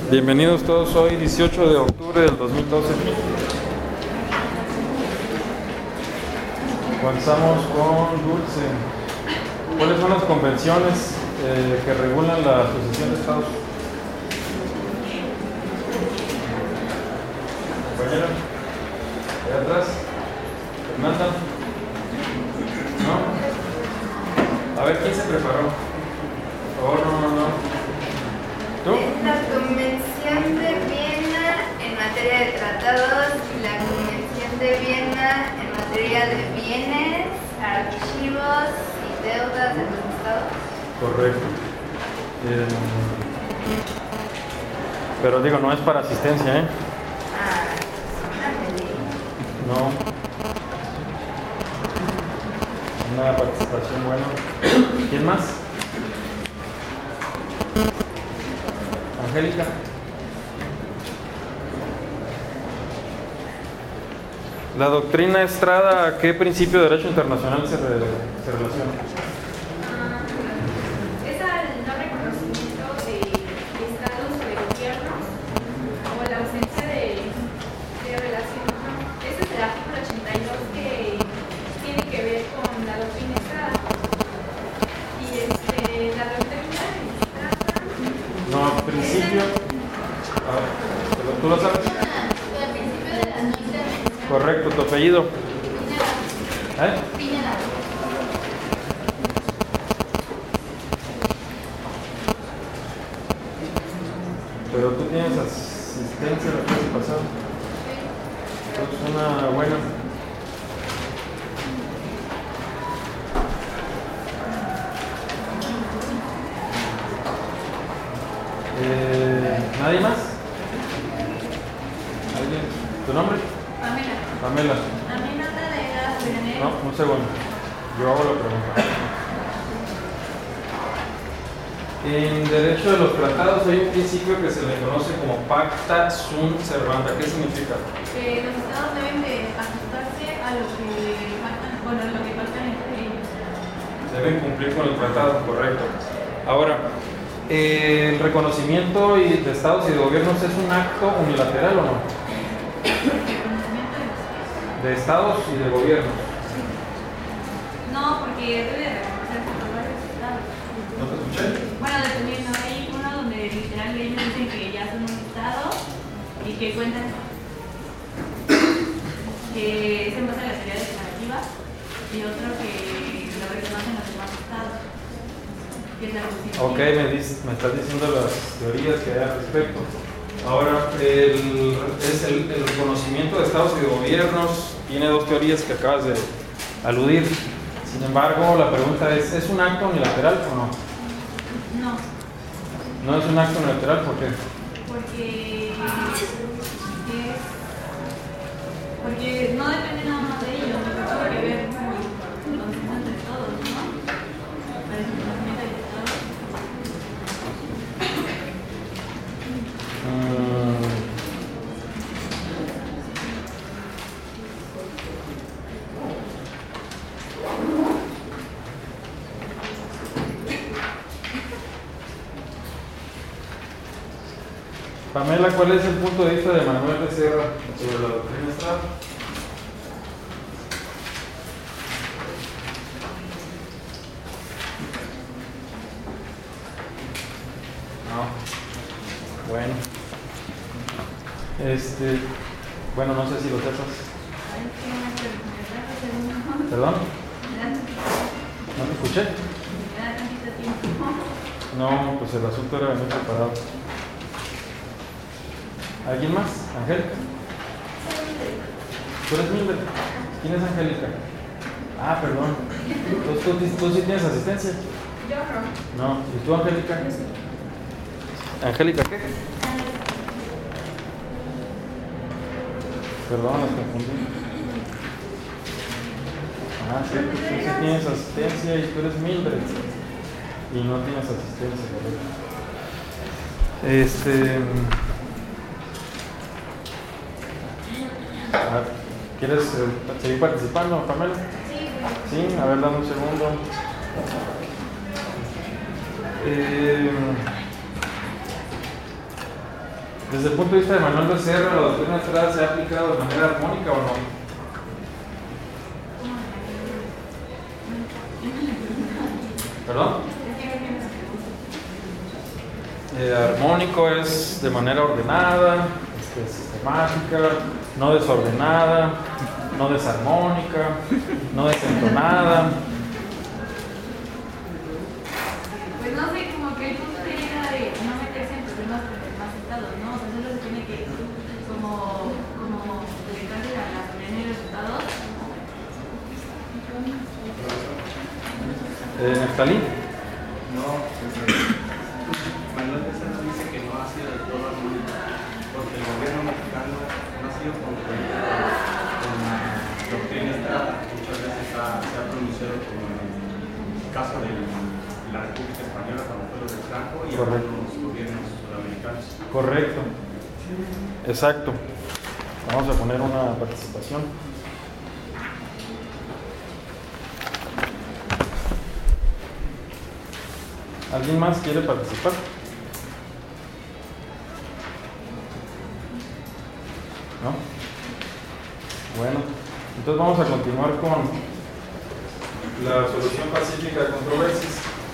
Bienvenidos todos, hoy 18 de octubre del 2012. Comenzamos con Dulce. ¿Cuáles son las convenciones que regulan la asociación de estados? Compañera, allá atrás. Fernanda. ¿No? A ver, ¿quién se preparó? Por favor, no. ¿Tú? La Convención de Viena en materia de tratados y la Convención de Viena en materia de bienes, archivos y deudas de los estados. Correcto. Pero digo, no es para asistencia, ¿eh? No. Una participación buena. ¿Quién más? Angélica. La doctrina Estrada, ¿a qué principio de derecho internacional se relaciona? Es al no reconocimiento de estados o de gobiernos o la ausencia de relación. Ese es el artículo 82 que tiene que ver con la doctrina Estrada. Y la doctrina Estrada. No, al principio. ¿Tú lo sabes? El principio de la no intervención. Correcto, tu apellido. Pineda. Pero tú tienes asistencia la clase pasada. Es una buena. ¿Nadie más? ¿Alguien? ¿Tu nombre? Pamela. No, un segundo. Yo hago la pregunta. En derecho de los tratados hay un principio que se le conoce como pacta sunt servanda. ¿Qué significa? Que los estados deben de ajustarse a lo que pactan entre ellos. Deben cumplir con el tratado, correcto. Ahora, ¿el reconocimiento de estados y de gobiernos es un acto unilateral o no? De estados y de gobiernos. No, porque debe de reconocerse por varios estados. ¿No te escuché? Bueno, dependiendo, hay uno donde literal ellos dicen que ya son un estado y que cuentan que es en base a la teoría declarativa y otro que lo reconocen los demás estados. Que es la Constitución. Ok, me estás diciendo las teorías que hay al respecto. Ahora, el reconocimiento de estados y de gobiernos tiene dos teorías que acabas de aludir. Sin embargo, la pregunta ¿es un acto unilateral o no? No, No es un acto unilateral, ¿por qué? porque no depende nada más de ellos, lo que tiene que ver con el consenso entre todos, ¿no? El reconocimiento del estado. Pamela, ¿cuál es el punto de vista de Manuel Becerra sobre la doctrina Estrada? No. Bueno. Bueno, no sé si lo sepas. ¿Perdón? ¿No te escuché? Me da tantito tiempo. No, pues el asunto era venir preparado. ¿Alguien más? ¿Angélica? ¿Tú eres Mildred? ¿Quién es Angélica? Ah, perdón. ¿Tú sí tienes asistencia? Yo no. No. ¿Y tú, Angélica? ¿Angélica qué? Perdón, las confundí. Ah, sí, tú sí tienes asistencia y tú eres Mildred. Y no tienes asistencia, correcto. ¿Quieres seguir participando, Pamela? Sí, a ver, dame un segundo. Desde el punto de vista de Manuel Becerra, ¿la doctrina Estrada se ha aplicado de manera armónica o no? ¿Perdón? Armónico es de manera ordenada, sistemática, no desordenada, no desarmónica, no desentonada. Pues no sé, como que el punto de vista de no meterse en problemas más citados, ¿no? O sea, solo se tiene que como dedicarse a la soberanía y resultados. ¿Neftalí? No, Manuel Becerra dice que no ha sido del todo armónico, porque el gobierno mexicano no ha sido congruente con la doctrina Estrada. Muchas veces se ha pronunciado como en el caso de la República Española cuando fue lo de Franco y algunos gobiernos sudamericanos. Correcto. Exacto. Vamos a poner una participación. ¿Alguien más quiere participar? ¿No? Bueno, entonces vamos a continuar con la solución pacífica de controversias.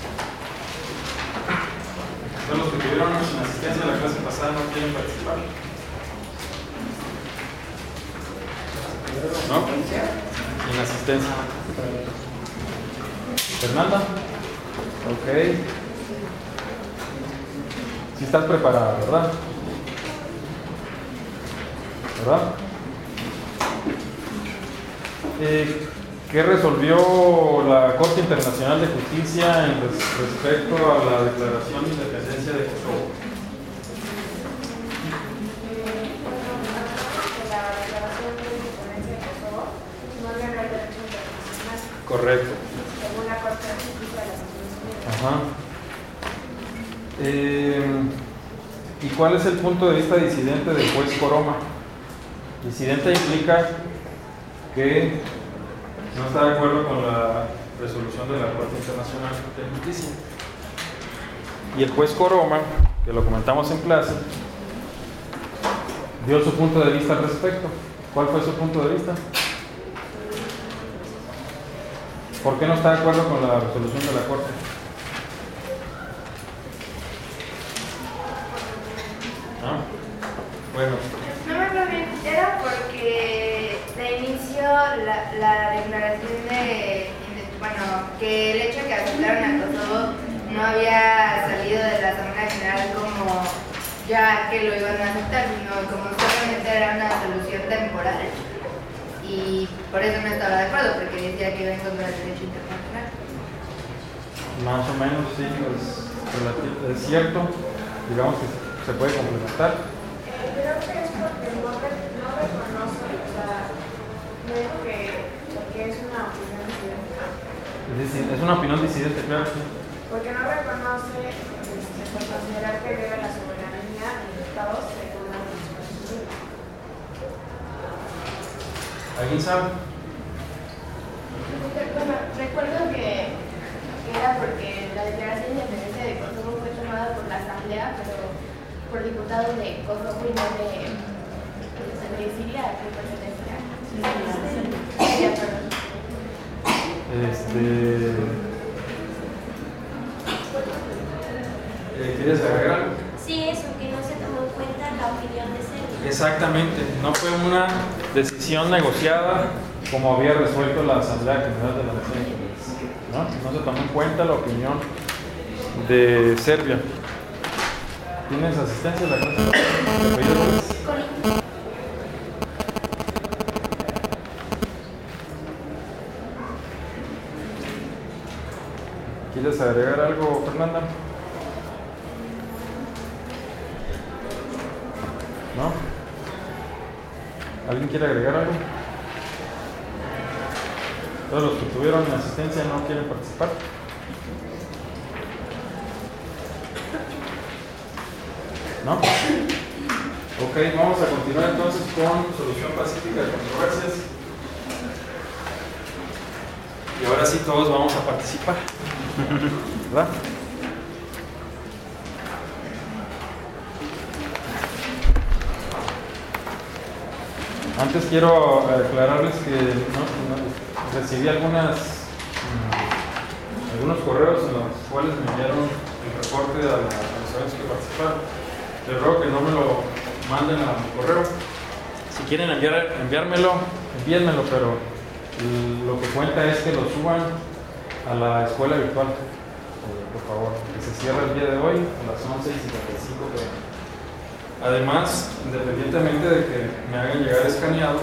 Entonces, los que tuvieron sin asistencia a la clase pasada no quieren participar. ¿No? Sin asistencia. Fernanda. Ok. Si estás preparada, ¿verdad? ¿Verdad? ¿Qué resolvió la Corte Internacional de Justicia en respecto a la declaración de independencia de Kosovo? La declaración de independencia de Kosovo no viola el derecho internacional. Correcto. Según la Corte de Justicia de las Naciones Unidas. Ajá. ¿Y cuál es el punto de vista disidente del juez Coroma? Disidente implica que no está de acuerdo con la resolución de la Corte Internacional de Justicia. Y el juez Coroma, que lo comentamos en clase, dio su punto de vista al respecto. ¿Cuál fue su punto de vista? ¿Por qué no está de acuerdo con la resolución de la Corte? ¿Ah? Bueno. No me acuerdo bien, era porque de inicio la declaración bueno, que el hecho de que aceptaron a Kosovo no había salido de la Asamblea General como ya que lo iban a aceptar, sino como solamente era una solución temporal. Y por eso no estaba de acuerdo, porque decía que iba en contra del derecho internacional. Más o menos, sí, es cierto, digamos que se puede complementar. Creo que es porque no reconoce, o sea, no digo que porque es una opinión disidente. Es una opinión disidente, claro. Porque no reconoce por considerar que debe la soberanía de los estados según la Constitución. ¿Alguien sabe? Bueno, recuerdo que era porque la declaración de independencia de Kosovo fue tomada por la Asamblea, pero por diputados de Kosovo y no de Siria, que pertenecía a Siria, perdón. ¿Quieres agregar algo? Sí, eso, que no se tomó en cuenta la opinión de Serbia. Exactamente, no fue una decisión negociada como había resuelto la Asamblea General de las Naciones Unidas. No se tomó en cuenta la opinión de Serbia. ¿Tienes asistencia a la clase? ¿Te pedí otra vez? ¿Quieres agregar algo, Fernanda? ¿No? ¿Alguien quiere agregar algo? Todos los que tuvieron asistencia no quieren participar. ¿No? Ok, vamos a continuar entonces con solución pacífica de controversias. Y ahora sí todos vamos a participar. ¿Verdad? Antes quiero aclararles que recibí algunos correos en los cuales me enviaron el reporte a los eventos que participaron. Les ruego que no me lo manden a mi correo. Si quieren enviármelo, envíenmelo, pero lo que cuenta es que lo suban a la escuela virtual, por favor, que se cierra el día de hoy a las 11:55 p.m. Además, independientemente de que me hagan llegar escaneado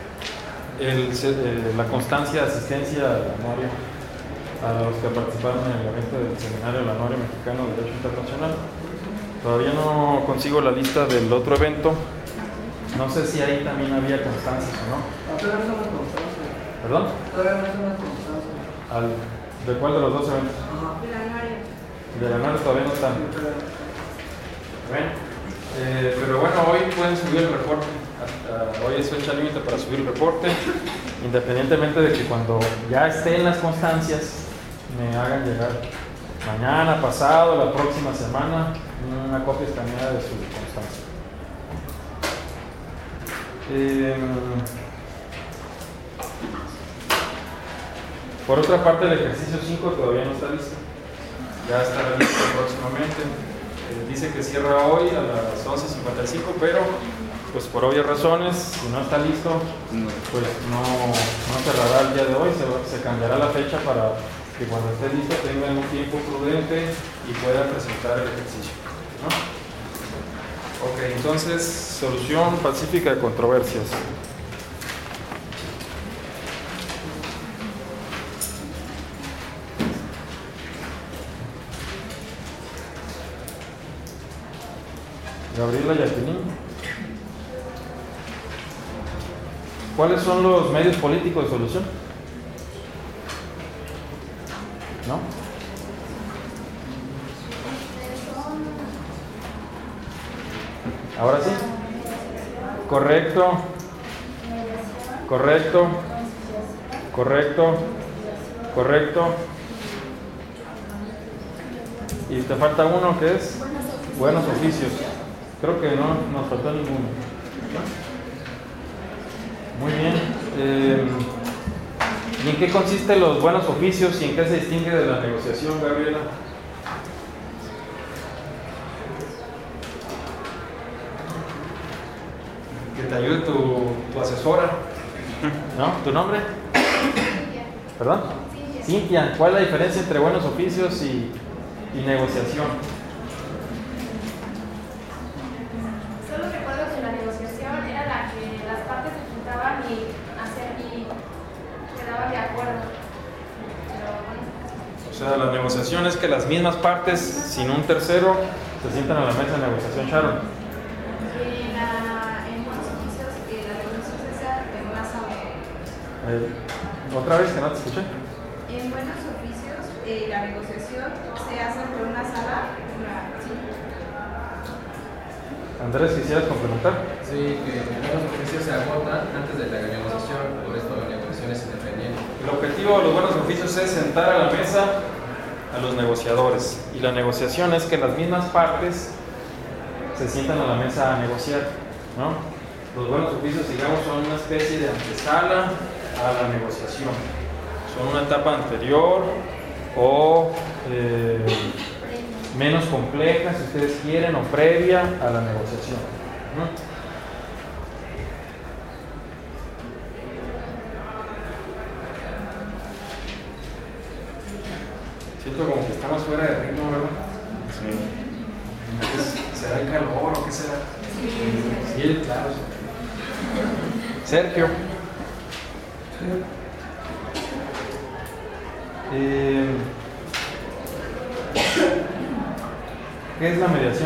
la constancia de asistencia al anuario a los que participaron en el evento del seminario del Anuario Mexicano de Derecho Internacional. Todavía no consigo la lista del otro evento. No sé si ahí también había constancias o no. Todavía no son las constancias. ¿Perdón? Todavía no son las constancias. ¿De cuál de los dos eventos? Ajá. del anuario. De la anuario todavía no están. Bueno, pero bueno, hoy pueden subir el reporte. Hoy es fecha límite para subir el reporte, independientemente de que cuando ya estén las constancias me hagan llegar mañana, pasado, la próxima semana, una copia escaneada de su constancia. Por otra parte, el ejercicio 5 todavía no está listo. Ya estará listo próximamente. Dice que cierra hoy a las 11:55, pero pues por obvias razones, si no está listo, pues no cerrará el día de hoy, se cambiará la fecha para que cuando esté listo tengan un tiempo prudente y puedan presentar el ejercicio, ¿no? Ok, entonces, solución pacífica de controversias. Gabriela Yaquini. ¿Cuáles son los medios políticos de solución? ¿No? Ahora sí. Correcto. Correcto. Correcto. Correcto. Y te falta uno que es buenos oficios. Creo que no nos faltó ninguno. Muy bien. ¿Y en qué consisten los buenos oficios y en qué se distingue de la negociación, Gabriela? Que te ayude tu asesora. ¿No? ¿Tu nombre? Cintia. ¿Perdón? Cintia. ¿Cuál es la diferencia entre buenos oficios y negociación? Solo recuerdo que la negociación era la que las partes se juntaban y quedaban de acuerdo. Pero bueno. O sea, la negociación es que las mismas partes, sin un tercero, se sientan a la mesa de negociación. Sharon. En buenos oficios, la negociación se hace en una sala. ¿Otra vez que no te escuché? En buenos oficios, la negociación se hace por una sala. Sí. Andrés, ¿quisieras complementar? Sí, que los oficios se agotan antes de la negociación, por esto la negociación es independiente. El objetivo de los buenos oficios es sentar a la mesa a los negociadores, y la negociación es que las mismas partes se sientan a la mesa a negociar, ¿no? Los buenos oficios, digamos, son una especie de antesala a la negociación, son una etapa anterior o menos compleja, si ustedes quieren, o previa a la negociación, ¿no? Siento como que estamos fuera de ritmo, ¿verdad? Sí. ¿Será el calor o qué será? Sí, claro. Sergio. ¿Qué es la mediación?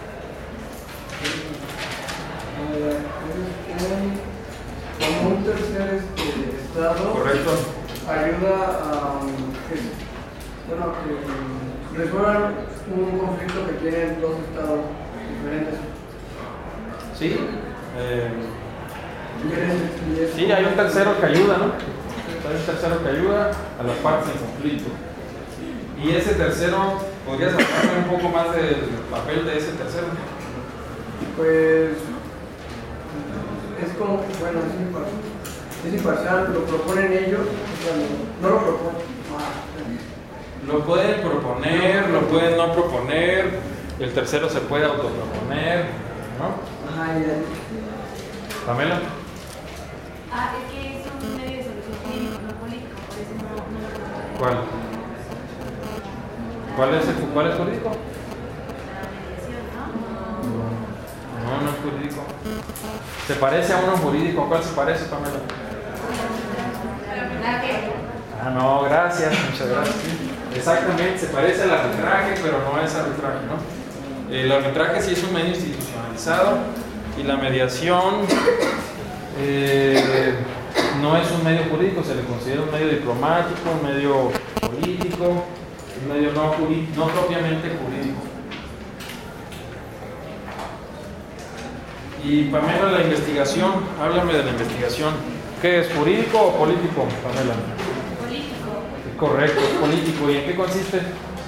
Como un tercer estado. Correcto. Ayuda a que resuelvan un conflicto que tienen dos estados diferentes. Sí. Sí, hay un tercero que ayuda, ¿no? Hay un tercero que ayuda a las partes en conflicto. Y ese tercero, ¿podrías hablarme un poco más del papel de ese tercero? Pues es como, bueno, es imparcial, lo proponen ellos, o sea, no lo proponen. Lo pueden proponer, lo pueden no proponer, el tercero se puede autoproponer, ¿no? Ajá, ya. Pamela. Es que es un medio de solución jurídico, no político, por eso no ¿Cuál? ¿Cuál es jurídico? la mediación, ¿no? No es jurídico. ¿Se parece a uno jurídico? ¿A cuál se parece, Pamela? No, gracias, muchas gracias. Exactamente, se parece al arbitraje, pero no es arbitraje, ¿no? El arbitraje sí es un medio institucionalizado y la mediación no es un medio jurídico, se le considera un medio diplomático, un medio político, un medio no propiamente jurídico. Y Pamela, la investigación, háblame de la investigación. ¿Qué es, jurídico o político, Pamela? Político. Correcto, es político. ¿Y en qué consiste?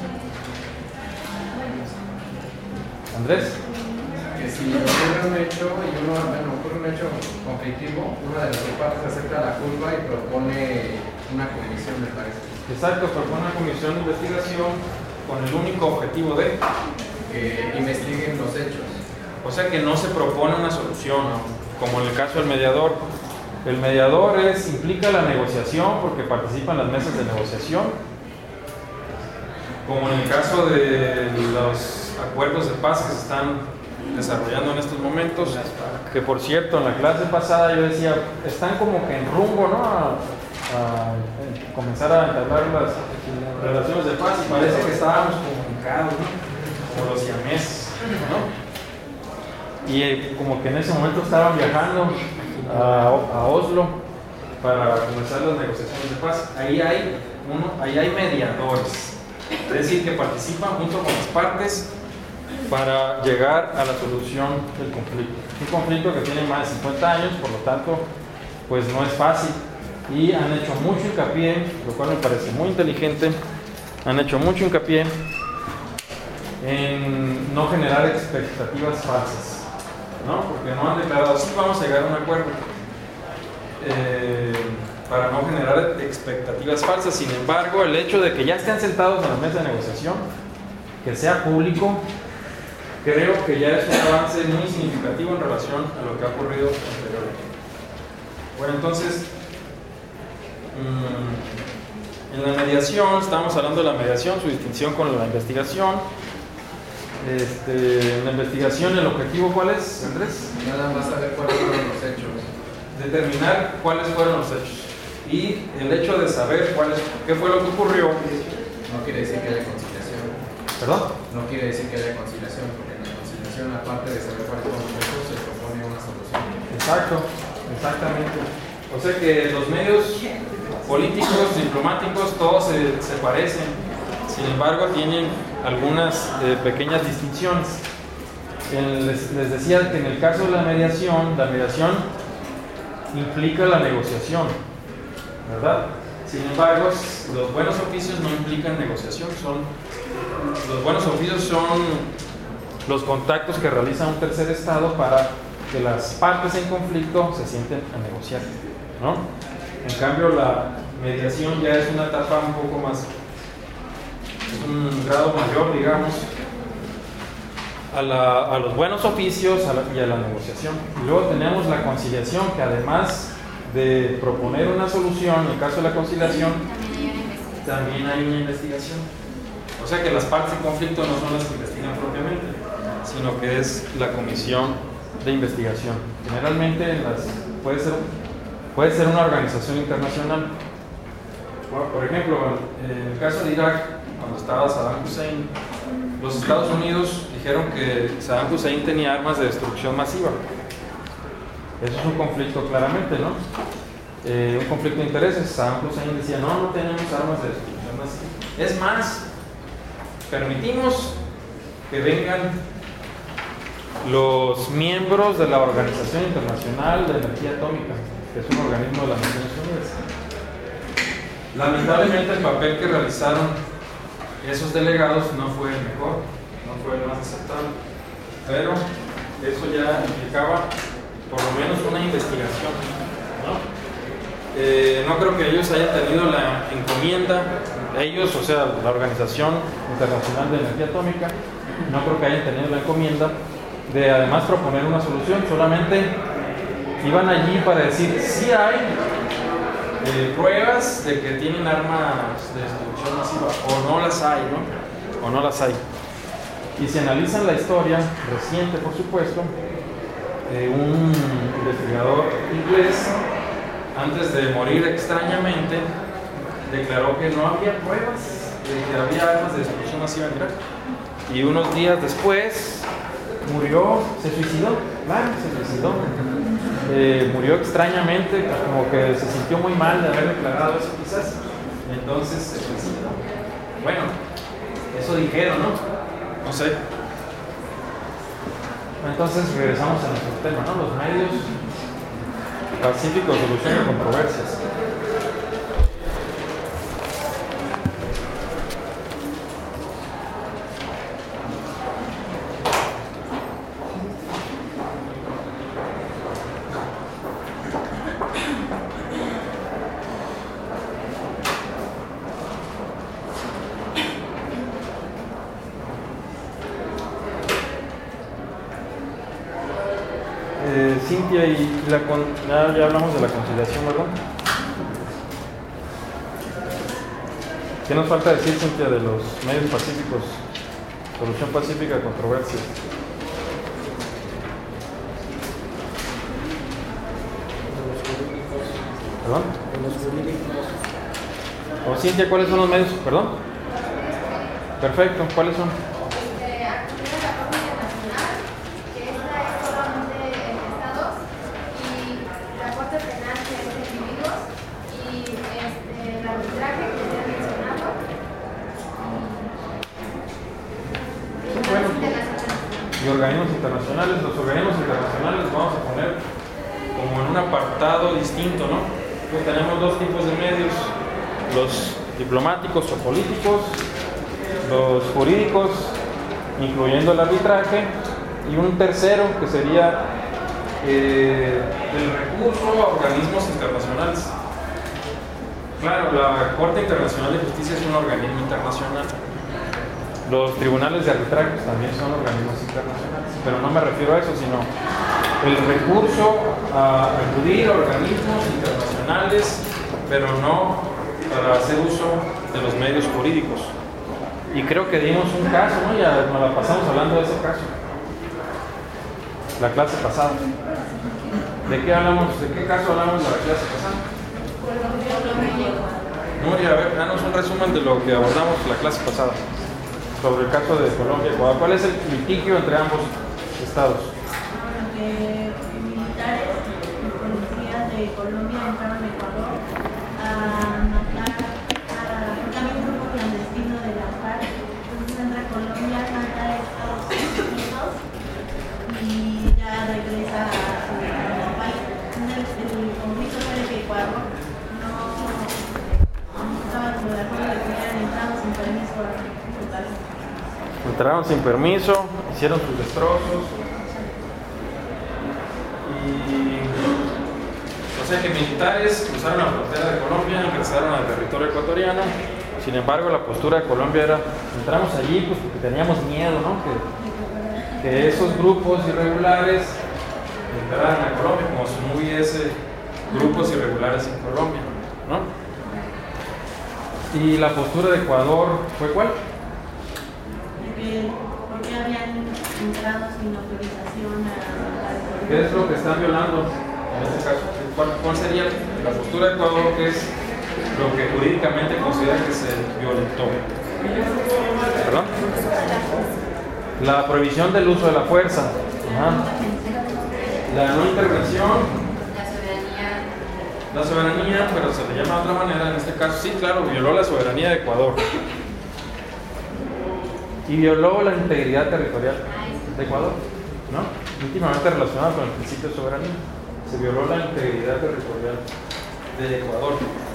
Andrés. Que si ocurre un hecho ocurre un hecho conflictivo, una de las dos partes acepta la culpa y propone una comisión, me parece. Exacto, propone una comisión de investigación con el único objetivo de que investiguen los hechos. O sea que no se propone una solución, ¿no? Como en el caso del mediador. El mediador implica la negociación porque participa en las mesas de negociación. Como en el caso de los acuerdos de paz que se están desarrollando en estos momentos, que por cierto en la clase pasada yo decía, están como que en rumbo, ¿no? a comenzar a entablar las relaciones de paz y parece que estábamos comunicados, ¿no? Como los siameses, ¿no? Y como que en ese momento estaban viajando a Oslo para comenzar las negociaciones de paz. Ahí hay mediadores, es decir, que participan junto con las partes para llegar a la solución del conflicto. Un conflicto que tiene más de 50 años, por lo tanto, pues no es fácil. Y han hecho mucho hincapié, lo cual me parece muy inteligente, han hecho mucho hincapié en no generar expectativas falsas, ¿no? Porque no han declarado, sí vamos a llegar a un acuerdo, para no generar expectativas falsas. Sin embargo, el hecho de que ya estén sentados en la mesa de negociación, que sea público, creo que ya es un avance muy significativo en relación a lo que ha ocurrido anteriormente. Bueno, entonces, en la mediación, estamos hablando de la mediación, su distinción con la investigación. En la investigación, ¿el objetivo cuál es, Andrés? Nada más saber cuáles fueron los hechos. Determinar cuáles fueron los hechos. Y el hecho de saber qué fue lo que ocurrió. No quiere decir que haya conciliación. ¿Perdón? No quiere decir que haya conciliación, porque en la conciliación, aparte de saber cuáles fueron los hechos, se propone una solución. Exacto, exactamente. O sea que los medios políticos, diplomáticos, todos se parecen. Sin embargo, tienen algunas pequeñas distinciones. Les decía que en el caso de la mediación implica la negociación, ¿verdad? Sin embargo, los buenos oficios no implican negociación. Los buenos oficios son los contactos que realiza un tercer estado para que las partes en conflicto se sienten a negociar, ¿no? En cambio, la mediación ya es una etapa un poco más, un grado mayor, digamos, a los buenos oficios y a la negociación. Y luego tenemos la conciliación, que además de proponer una solución, en el caso de la conciliación, también hay una investigación. O sea que las partes en conflicto no son las que investigan propiamente, sino que es la comisión de investigación. Generalmente puede ser una organización internacional. Bueno, por ejemplo, en el caso de Irak, cuando estaba Saddam Hussein, los Estados Unidos dijeron que Saddam Hussein tenía armas de destrucción masiva. Eso es un conflicto claramente, ¿no? Un conflicto de intereses. Saddam Hussein decía, no tenemos armas de destrucción masiva. Es más, permitimos que vengan los miembros de la Organización Internacional de Energía Atómica, que es un organismo de las Naciones Unidas. Lamentablemente el papel que realizaron esos delegados no fue el mejor, no fue el más aceptable, pero eso ya implicaba por lo menos una investigación, ¿no? No creo que ellos hayan tenido la encomienda, ellos, o sea, la Organización Internacional de Energía Atómica, no creo que hayan tenido la encomienda de además proponer una solución, solamente iban allí para decir si hay pruebas de que tienen armas de destrucción masiva o no las hay, ¿no? O no las hay. Y si analizan la historia reciente, por supuesto, un investigador inglés, antes de morir extrañamente, declaró que no había pruebas de que había armas de destrucción masiva en Irak. Y unos días después murió, se suicidó, claro, se suicidó. Murió extrañamente, como que se sintió muy mal de haber declarado eso quizás. Entonces se suicidó. Bueno, eso dijeron, ¿no? No sé. Entonces regresamos a nuestro tema, ¿no? Los medios pacíficos de solución de controversias. Cintia y ya hablamos de la conciliación, ¿verdad? ¿Qué nos falta decir, Cintia, de los medios pacíficos? Solución pacífica a controversias. ¿Perdón? O Cintia, ¿cuáles son los medios? ¿Perdón? Perfecto, ¿cuáles son? Y organismos internacionales. Los organismos internacionales los vamos a poner como en un apartado distinto, ¿no? Pues tenemos dos tipos de medios: los diplomáticos o políticos, los jurídicos, incluyendo el arbitraje, y un tercero que sería el recurso a organismos internacionales. Claro, la Corte Internacional de Justicia es un organismo internacional. Los tribunales de arbitraje también son organismos internacionales, pero no me refiero a eso, sino el recurso a acudir a organismos internacionales, pero no para hacer uso de los medios jurídicos. Y creo que dimos un caso, ¿no? Ya nos la pasamos hablando de ese caso, la clase pasada. ¿De qué hablamos? ¿De qué caso hablamos de la clase pasada? Nuria, a ver, danos un resumen de lo que abordamos la clase pasada sobre el caso de Colombia y Ecuador. ¿Cuál es el litigio entre ambos estados? Que militares y policías de Colombia entraron a Ecuador a matar también un grupo clandestino de la FARC. Entonces entra a Colombia, mata a Estados Unidos y ya regresa a la país. El conflicto fue de que Ecuador no estaba de acuerdo de que hubieran entrado sin permiso total. Entraron sin permiso, hicieron sus destrozos. O sea que militares cruzaron la frontera de Colombia, ingresaron al territorio ecuatoriano. Sin embargo, la postura de Colombia era: entramos allí pues porque teníamos miedo, ¿no? Que esos grupos irregulares entraran a Colombia, como si no hubiese grupos irregulares en Colombia, ¿no? Y la postura de Ecuador fue ¿cuál? Porque habían entrado sin autorización a... ¿Qué es lo que están violando en este caso? ¿Cuál sería la postura de Ecuador, que es lo que jurídicamente considera que se violentó? ¿Perdón? La prohibición del uso de la fuerza. Ajá. La no intervención. La soberanía, pero se le llama de otra manera en este caso. Sí, claro, violó la soberanía de Ecuador. Y violó la integridad territorial de Ecuador, ¿no? Íntimamente relacionado con el principio de soberanía. Se violó la integridad territorial de Ecuador.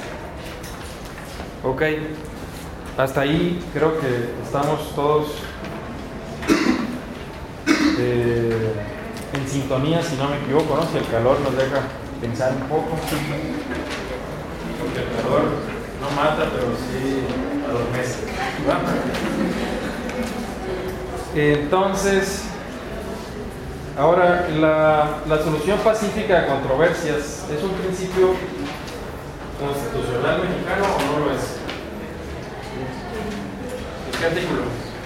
Ok, hasta ahí creo que estamos todos en sintonía, si no me equivoco, ¿no? Si el calor nos deja pensar un poco. Porque el calor no mata, pero sí adormece. Entonces, ahora, la solución pacífica a controversias es un principio constitucional mexicano o no lo es. ¿Qué artículo?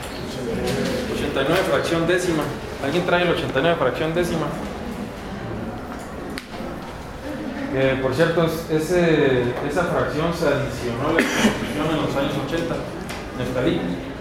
89 fracción décima. ¿Alguien trae el 89 fracción décima? Por cierto, esa fracción se adicionó a la Constitución en los años 80. Neftalí.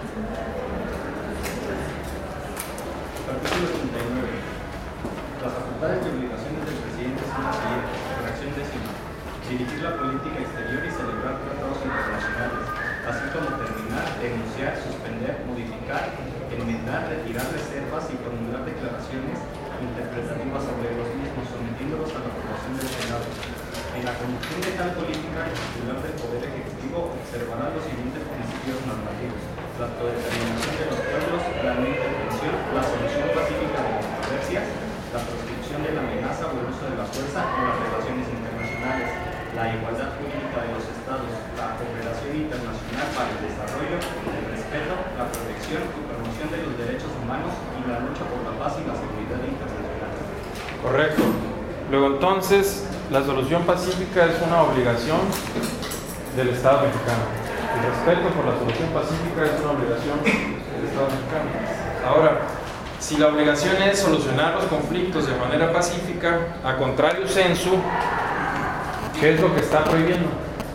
Artículo 39. Las facultades y obligaciones del presidente son las siguientes. Fracción décima. Dirigir la política exterior y celebrar tratados internacionales, así como terminar, denunciar, suspender, modificar, enmendar, retirar reservas y formular declaraciones interpretativas sobre los mismos, sometiéndolos a la aprobación del Senado. En la conducción de tal política, el titular del Poder Ejecutivo observará los siguientes principios normativos: la autodeterminación de los pueblos, la no intervención, la solución pacífica de controversias, la proscripción de la amenaza o el uso de la fuerza en las relaciones internacionales, la igualdad jurídica de los estados, la cooperación internacional para el desarrollo, el respeto, la protección y promoción de los derechos humanos y la lucha por la paz y la seguridad internacional. Correcto. Luego entonces, la solución pacífica es una obligación del Estado mexicano. El respeto por la solución pacífica es una obligación del Estado mexicano. Ahora, si la obligación es solucionar los conflictos de manera pacífica, a contrario sensu, ¿qué es lo que está prohibiendo?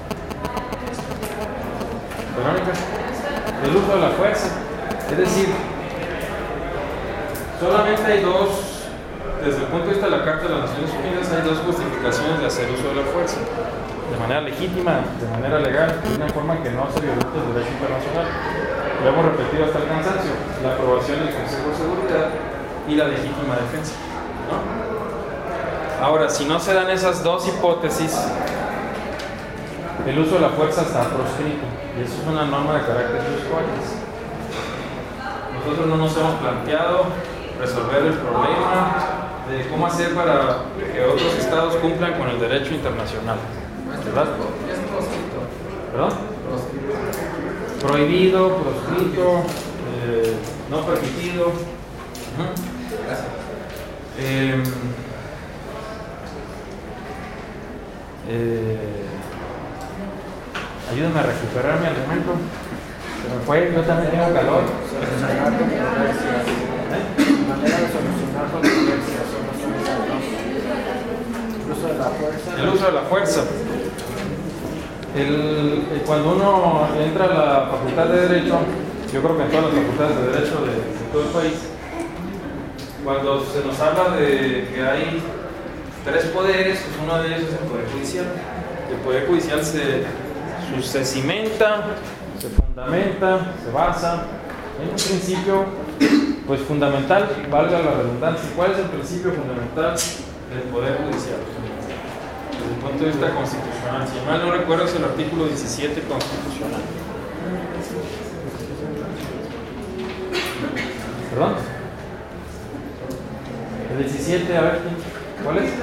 Verónica, el uso de la fuerza. Es decir, solamente hay dos, desde el punto de vista de la Carta de las Naciones Unidas, hay dos justificaciones de hacer uso de la fuerza. De manera legítima, de manera legal, de una forma que no se violente el derecho internacional. Lo hemos repetido hasta el cansancio: la aprobación del Consejo de Seguridad y la legítima defensa, ¿no? Ahora, si no se dan esas dos hipótesis, el uso de la fuerza está proscrito, y eso es una norma de carácter jus cogens. Nosotros no nos hemos planteado resolver el problema de cómo hacer para que otros estados cumplan con el derecho internacional, ¿verdad? Es proscrito. ¿Perdón? Prohibido, proscrito, no permitido. Gracias. Ayúdame a recuperar mi argumento. Se me fue, yo también tengo calor. Solucionar controversias. Manera de solucionar controversias son esas dos. El uso de la fuerza. El uso de la fuerza. Cuando uno entra a la facultad de Derecho, yo creo que en todas las facultades de Derecho de todo el país, cuando se nos habla de que hay tres poderes, pues uno de ellos es el Poder Judicial. El Poder Judicial se cimenta, se fundamenta, se basa en un principio pues fundamental, valga la redundancia. ¿Cuál es el principio fundamental del Poder Judicial? Desde el punto de vista constitucional, si mal no recuerdo, es el artículo 17 constitucional. ¿Perdón? El 17, a ver, ¿cuál es?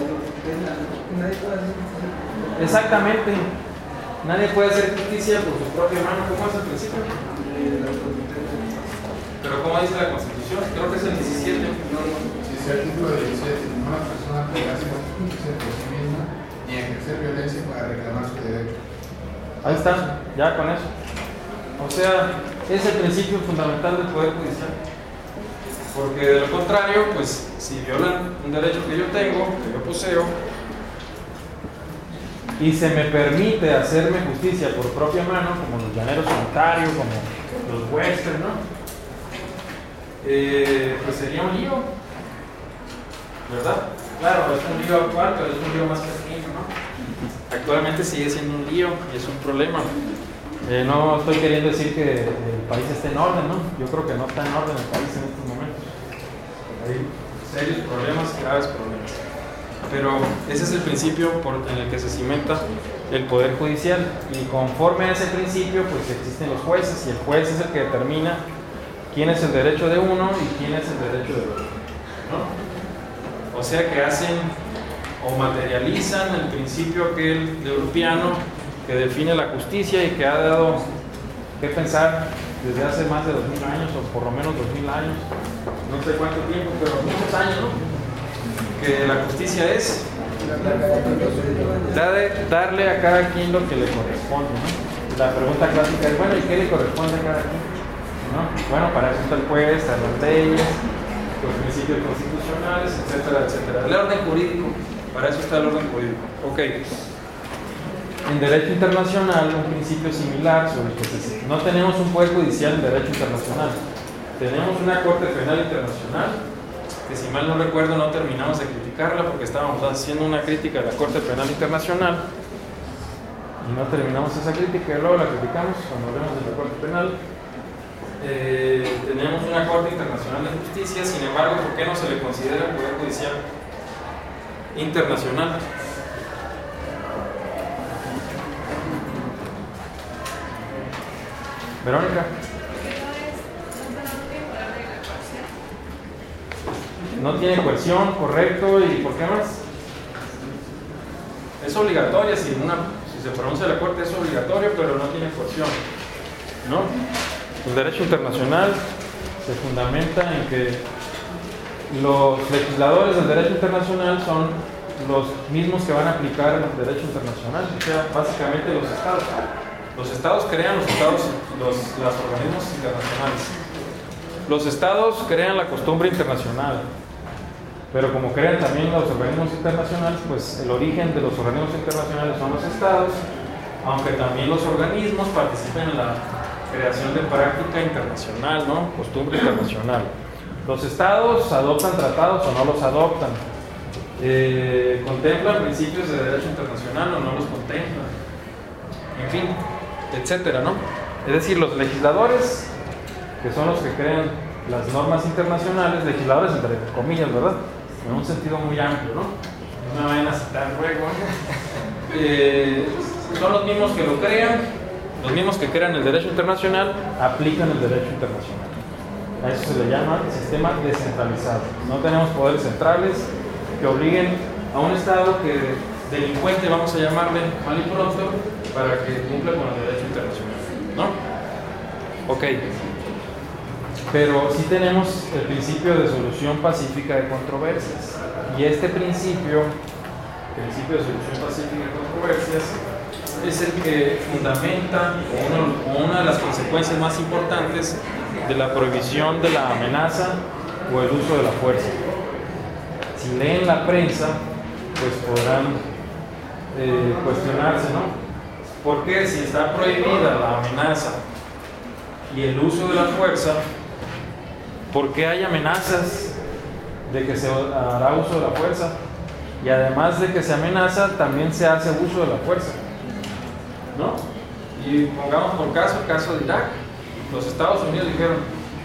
Exactamente. Nadie puede hacer justicia por su propia mano. ¿Cómo es el principio? Pero ¿cómo dice la Constitución? Creo que es el 17. Dice el artículo 17, una persona podrá hacer justicia por sí misma ni ejercer violencia para reclamar su derecho. Ahí está, ya con eso. O sea, es el principio fundamental del Poder Judicial. Porque de lo contrario, pues, si violan un derecho que yo tengo, que yo poseo, y se me permite hacerme justicia por propia mano, como los llaneros solitarios, como los huéspedes, ¿no? Pues sería un lío, ¿verdad? Claro, es un lío actual, pero es un lío más pequeño, ¿no? Actualmente sigue siendo un lío y es un problema. No estoy queriendo decir que el país esté en orden, ¿no? Yo creo que no está en orden el país en estos momentos. Hay serios problemas, graves problemas. Pero ese es el principio en el que se cimenta el Poder Judicial, y conforme a ese principio pues existen los jueces, y el juez es el que determina quién es el derecho de uno y quién es el derecho del otro, ¿no? O sea que hacen o materializan el principio aquel de Ulpiano que define la justicia y que ha dado que pensar desde hace más de 2000 años, o por lo menos 2000 años, no sé cuánto tiempo, pero muchos años, ¿no? Que la justicia es darle a cada quien lo que le corresponde, ¿no? La pregunta clásica es, bueno, ¿y qué le corresponde a cada quien? ¿No? Bueno, para eso está el juez, están las leyes, los principios constitucionales, etcétera, etcétera. El orden jurídico, para eso está el orden jurídico. Ok. En derecho internacional, un principio similar sobre el que no tenemos un poder judicial en derecho internacional. Tenemos una Corte Penal Internacional, que si mal no recuerdo no terminamos de criticarla porque estábamos haciendo una crítica a la Corte Penal Internacional y no terminamos esa crítica y luego la criticamos cuando hablemos de la Corte Penal. Tenemos una Corte Internacional de Justicia, sin embargo, ¿por qué no se le considera un poder judicial internacional? Verónica. No tiene coerción, correcto, ¿y por qué más? Es obligatoria, si se pronuncia la Corte es obligatorio, pero no tiene coerción, ¿no? El derecho internacional se fundamenta en que los legisladores del derecho internacional son los mismos que van a aplicar el derecho internacional, o sea, básicamente los estados. Los estados crean los organismos internacionales. Los estados crean la costumbre internacional, pero como crean también los organismos internacionales, pues el origen de los organismos internacionales son los estados, aunque también los organismos participen en la creación de práctica internacional, ¿no? Costumbre internacional. Los estados adoptan tratados o no los adoptan. Contemplan principios de derecho internacional o no los contemplan. En fin, etcétera, ¿no? Es decir, los legisladores, que son los que crean las normas internacionales, legisladores entre comillas, ¿verdad? En un sentido muy amplio, ¿no? No me vayan a citar luego. Son los mismos que lo crean, los mismos que crean el derecho internacional, aplican el derecho internacional. A eso se le llama sistema descentralizado. No tenemos poderes centrales que obliguen a un Estado que delincuente, vamos a llamarle mal y pronto, para que cumpla con el derecho internacional, ¿no? Ok. Pero sí tenemos el principio de solución pacífica de controversias. Y este principio de solución pacífica de controversias, es el que fundamenta una de las consecuencias más importantes de la prohibición de la amenaza o el uso de la fuerza. Si leen la prensa, pues podrán cuestionarse, ¿no? ¿Por qué si está prohibida la amenaza y el uso de la fuerza, por qué hay amenazas de que se hará uso de la fuerza? Y además de que se amenaza, también se hace uso de la fuerza, ¿no? Y pongamos por caso el caso de Irak. Los Estados Unidos dijeron,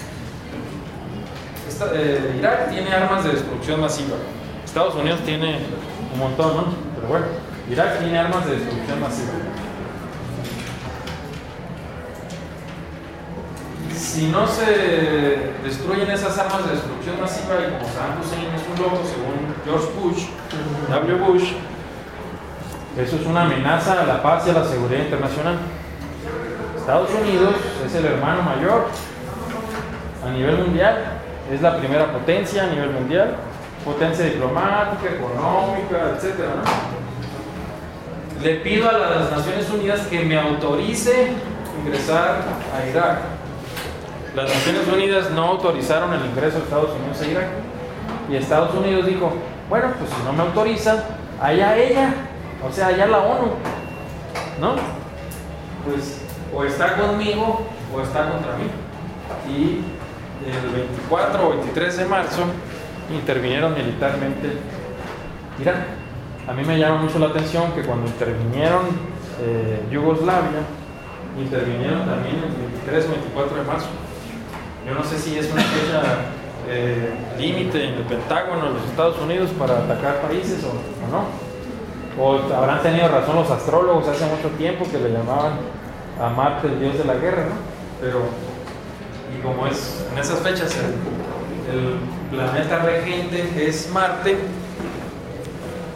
Irak tiene armas de destrucción masiva. Estados Unidos tiene un montón, ¿no? Pero bueno, Irak tiene armas de destrucción masiva. Si no se destruyen esas armas de destrucción masiva, y como Saddam Hussein es un loco, según George Bush, W. Bush, eso es una amenaza a la paz y a la seguridad internacional. Estados Unidos es el hermano mayor a nivel mundial, es la primera potencia a nivel mundial, potencia diplomática, económica, etc., ¿no? Le pido a las Naciones Unidas que me autorice ingresar a Irak. Las Naciones Unidas no autorizaron el ingreso de Estados Unidos a Irak. Y Estados Unidos dijo, bueno, pues si no me autoriza, allá ella, o sea, allá la ONU, ¿no? Pues o está conmigo o está contra mí. Y el 24 o 23 de marzo intervinieron militarmente Irak. A mí me llama mucho la atención que cuando intervinieron Yugoslavia, intervinieron también el 23 o 24 de marzo. Yo no sé si es una fecha límite en el Pentágono de los Estados Unidos para atacar países o no. O habrán tenido razón los astrólogos hace mucho tiempo que le llamaban a Marte el dios de la guerra, ¿no? Pero, y como es en esas fechas el planeta regente es Marte,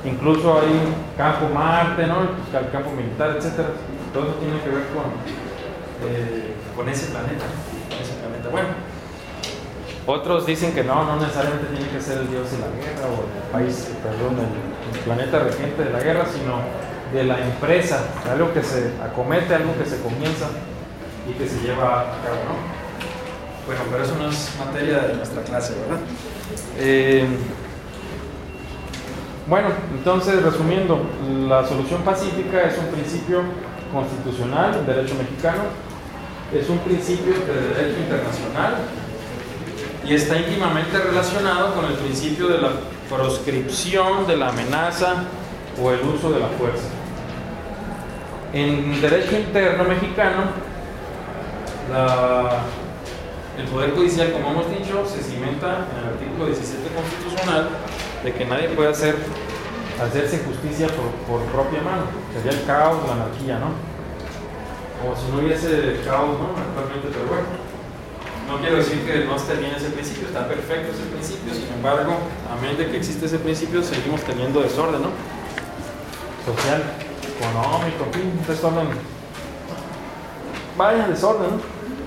Incluso hay un campo Marte, ¿no? El campo militar, etcétera. Todo eso tiene que ver con ese planeta. Bueno, otros dicen que no necesariamente tiene que ser el dios de la guerra o el planeta regente de la guerra, sino de la empresa, algo que se acomete, algo que se comienza y que se lleva a cabo, ¿no? Bueno, pero eso no es materia de nuestra clase, ¿verdad? Bueno, entonces, resumiendo, la solución pacífica es un principio constitucional del derecho mexicano, es un principio de derecho internacional y está íntimamente relacionado con el principio de la proscripción de la amenaza o el uso de la fuerza. En derecho interno mexicano, el Poder Judicial, como hemos dicho, se cimenta en el artículo 17 constitucional de que nadie puede hacerse justicia por propia mano. Sería el caos, la anarquía, ¿no? O si no hubiese caos, ¿no? Actualmente, pero bueno. No quiero decir que no esté bien ese principio, está perfecto ese principio, sin embargo, a menos de que existe ese principio, seguimos teniendo desorden, ¿no? Social, económico, en fin, desorden. Vaya desorden, ¿no?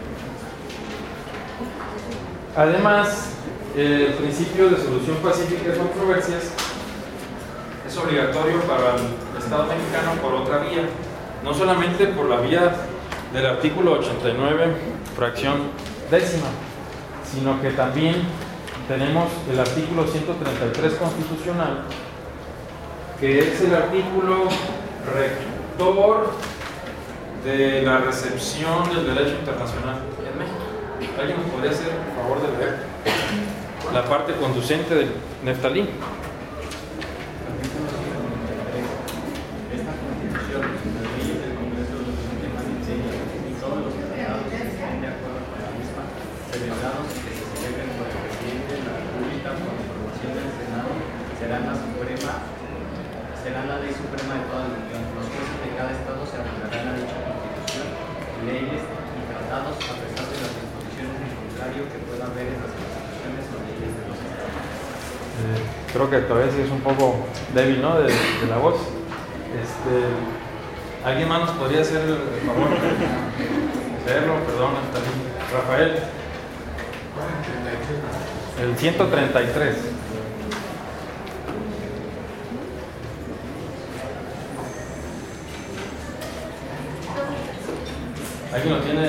Además, el principio de solución pacífica de controversias es obligatorio para el Estado mexicano por otra vía, no solamente por la vía del artículo 89, fracción décima, sino que también tenemos el artículo 133 constitucional, que es el artículo rector de la recepción del derecho internacional en México. ¿Alguien nos podría hacer el favor de leer la parte conducente del Neftalí? Esta Constitución, las leyes del Congreso de los Unidos y todos los tratados que estén de acuerdo con la misma, celebrados y que se celebren por el presidente de la República con aprobación del Senado, serán la ley suprema de toda la Unión. Los jueces de cada estado se aplicarán a dicha Constitución, leyes y tratados a pesar de las disposiciones en contrario que pueda haber en las constituciones o leyes de los estados. Creo que todavía sí es un poco débil, ¿no? De la voz. ¿Alguien más nos podría hacer el favor de leerlo? Perdón, Rafael. El 133. ¿Alguien lo tiene?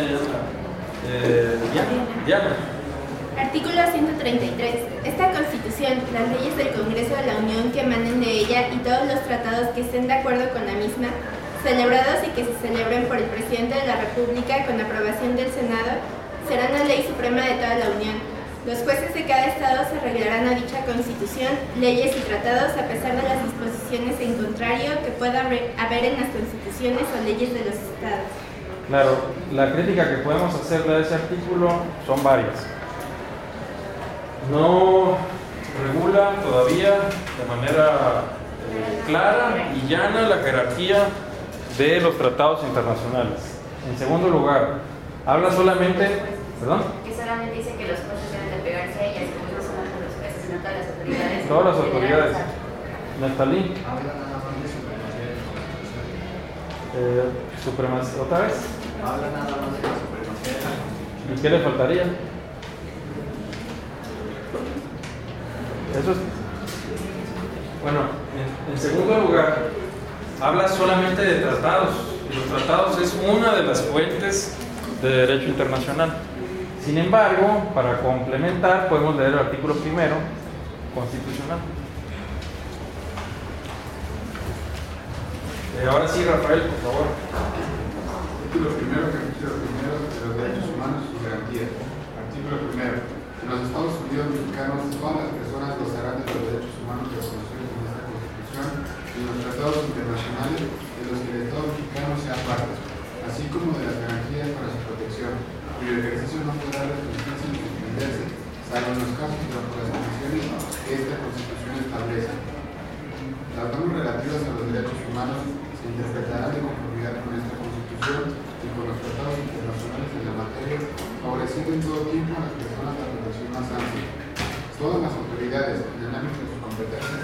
Diana. Artículo 133. Esta Constitución, las leyes del Congreso de la Unión que emanen de ella y todos los tratados que estén de acuerdo con la misma, celebrados y que se celebren por el Presidente de la República con aprobación del Senado, serán la ley suprema de toda la Unión. Los jueces de cada estado se arreglarán a dicha Constitución, leyes y tratados a pesar de las disposiciones en contrario que pueda haber en las constituciones o leyes de los estados. Claro, la crítica que podemos hacerle a ese artículo son varias. No regula todavía de manera clara y llana la jerarquía de los tratados internacionales. En segundo lugar, habla solamente, ¿perdón? Que solamente dice que los jueces deben de pegarse a ellas, como no solamente los jueces, sino todas las autoridades. Todas las autoridades. Neftalí. Habla nada más de supremacía de la Constitución. Supremacía, ¿otra vez? Habla nada más de la supremacía de la Constitución. ¿Y qué le faltaría? Eso es. Bueno, en segundo lugar, habla solamente de tratados. Y los tratados es una de las fuentes de derecho internacional. Sin embargo, para complementar, podemos leer el artículo primero constitucional. Ahora sí, Rafael, por favor. Artículo primero, capítulo primero de los derechos humanos y sus garantías. Artículo primero. En los Estados Unidos mexicanos, todas las personas gozarán de los derechos humanos reconocidos en esta Constitución y en los tratados internacionales de los que el Estado mexicano sea parte, así como de las garantías para su protección, cuyo ejercicio no podrá restringirse ni suspenderse, salvo en los casos y bajo las condiciones que esta Constitución establece. Las normas relativas a los derechos humanos se interpretarán de conformidad con esta Constitución y con los tratados internacionales en la materia, favoreciendo en todo tiempo a las personas la protección más amplia. Todas las autoridades, en el ámbito de sus competencias,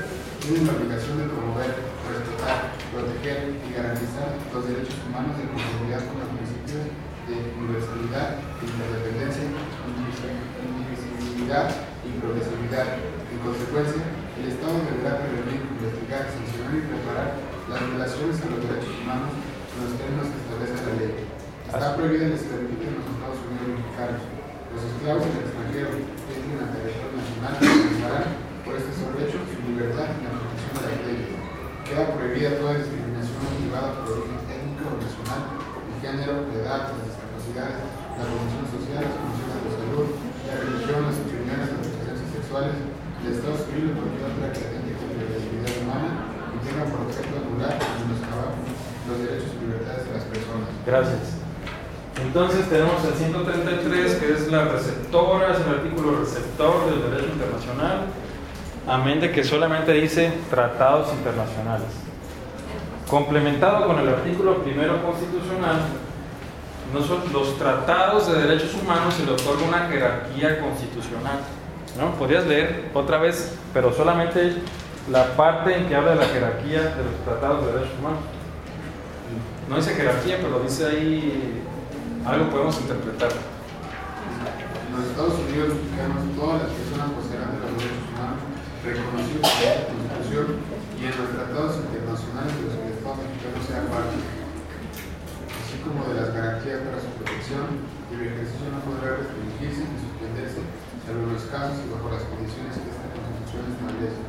tienen la obligación de promover, respetar, proteger y garantizar los derechos humanos en conformidad con los principios de universalidad, interdependencia, indivisibilidad y progresividad. En consecuencia, el Estado deberá prevenir, investigar, sancionar y preparar las violaciones a los derechos humanos en los términos que establece la ley. Está prohibida la esclavitud en los Estados Unidos mexicanos. Los esclavos en el extranjero que entren al territorio nacional reclamarán por este solo hecho su libertad y la protección de la ley. Queda prohibida toda discriminación motivada por origen étnico o nacional, el género, la edad, las discapacidades, la condición social, las condiciones de salud, la religión, las opiniones, las preferencias sexuales, el estado civil o cualquier otra que atente contra la dignidad humana y tenga por objeto anular y menoscabar los derechos y libertades de las personas. Gracias. Entonces tenemos el 133, que es la receptora, es el artículo receptor del derecho internacional, amén de que solamente dice tratados internacionales. Complementado con el artículo primero constitucional, no son los tratados de derechos humanos, se le otorga una jerarquía constitucional, ¿no? Podrías leer otra vez, pero solamente la parte en que habla de la jerarquía de los tratados de derechos humanos. No dice jerarquía, pero dice ahí algo podemos interpretar. En los Estados Unidos mexicanos, todas las personas poseerán de los derechos humanos reconocidos por la Constitución y en los tratados internacionales de los que el Estado mexicano sea parte, así como de las garantías para su protección, y el ejercicio no podrá restringirse ni suspenderse, salvo en los casos y bajo las condiciones que esta Constitución establece.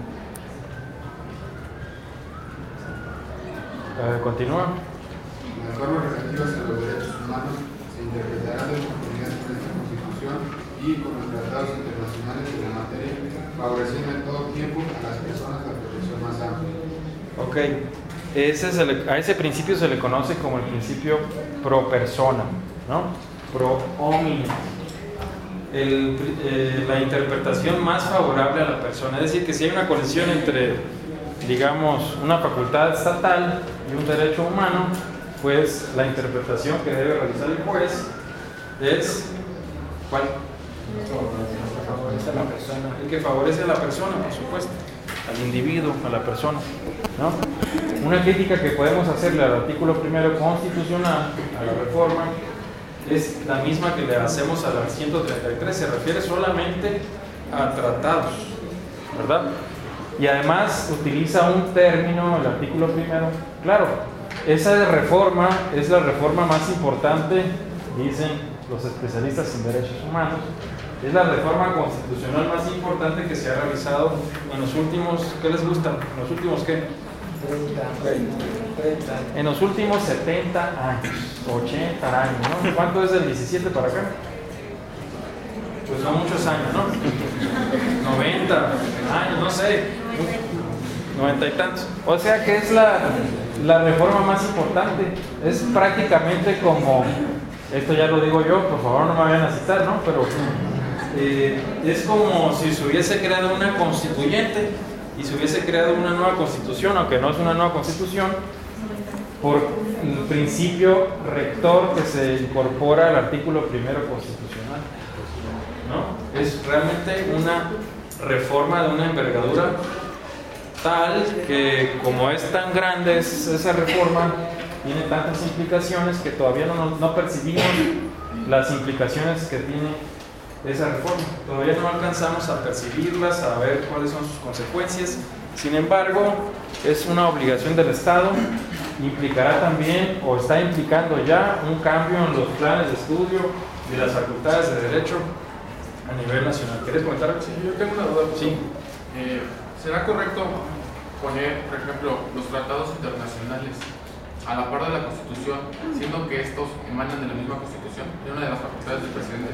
Continúa. Las normas relativas a los derechos humanos se interpretarán de conformidad con esta Constitución y con los tratados internacionales de la materia, favoreciendo en todo tiempo a las personas la protección más amplia. Ok, a ese principio se le conoce como el principio pro persona, ¿no? Pro hominem. La interpretación más favorable a la persona, es decir, que si hay una colisión entre, digamos, una facultad estatal y un derecho humano, pues la interpretación que debe realizar el juez es ¿cuál? El que favorece a la persona, por supuesto, al individuo, a la persona, ¿no? Una crítica que podemos hacerle al artículo primero constitucional, a la reforma, es la misma que le hacemos al 133, se refiere solamente a tratados, ¿verdad? Y además utiliza un término, el artículo primero, claro, esa reforma es la reforma más importante, dicen los especialistas en derechos humanos, es la reforma constitucional más importante que se ha realizado en los últimos, ¿qué les gusta? ¿En los últimos qué? 30. En los últimos 70 años, 80 años, ¿no? ¿Cuánto es del 17 para acá? Pues no muchos años, ¿no? 90 años, no sé, 90 y tantos. O sea que es la reforma más importante, es prácticamente como, esto ya lo digo yo, por favor no me vayan a citar, ¿no? Pero es como si se hubiese creado una constituyente y se hubiese creado una nueva constitución, aunque no es una nueva constitución, por el principio rector que se incorpora al artículo primero constitucional, ¿no? Es realmente una reforma de una envergadura tal que, como es tan grande esa reforma, tiene tantas implicaciones que todavía no percibimos las implicaciones que tiene esa reforma. Todavía no alcanzamos a percibirlas, a ver cuáles son sus consecuencias. Sin embargo, es una obligación del Estado, implicará también, o está implicando ya, un cambio en los planes de estudio de las facultades de Derecho a nivel nacional. ¿Quieres comentar algo? Sí, yo tengo una duda. Sí. ¿Será correcto poner, por ejemplo, los tratados internacionales a la par de la Constitución, siendo que estos emanan de la misma Constitución, de una de las facultades del presidente?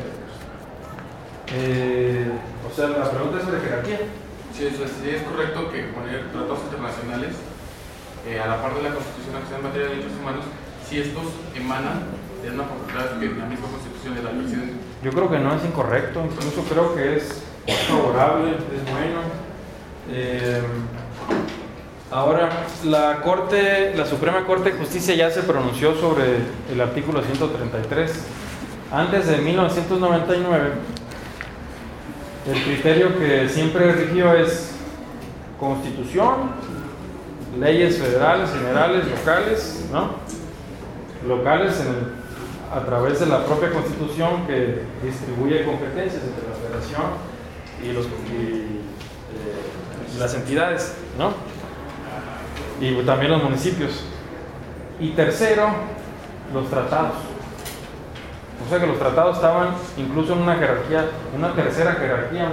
O sea, la pregunta es sobre jerarquía. Sí, sí es correcto que poner tratados internacionales a la par de la Constitución en materia de derechos humanos, si estos emanan de una facultad que la misma Constitución le da al presidente. Yo creo que no es incorrecto, incluso creo que es favorable, es bueno. Ahora, la Suprema Corte de Justicia ya se pronunció sobre el artículo 133. Antes de 1999, el criterio que siempre rigió es Constitución, leyes federales, generales, locales, ¿no? Locales a través de la propia Constitución que distribuye competencias entre la Federación y las entidades, ¿no? Y también los municipios. Y tercero, los tratados. O sea que los tratados estaban incluso en una jerarquía, una tercera jerarquía,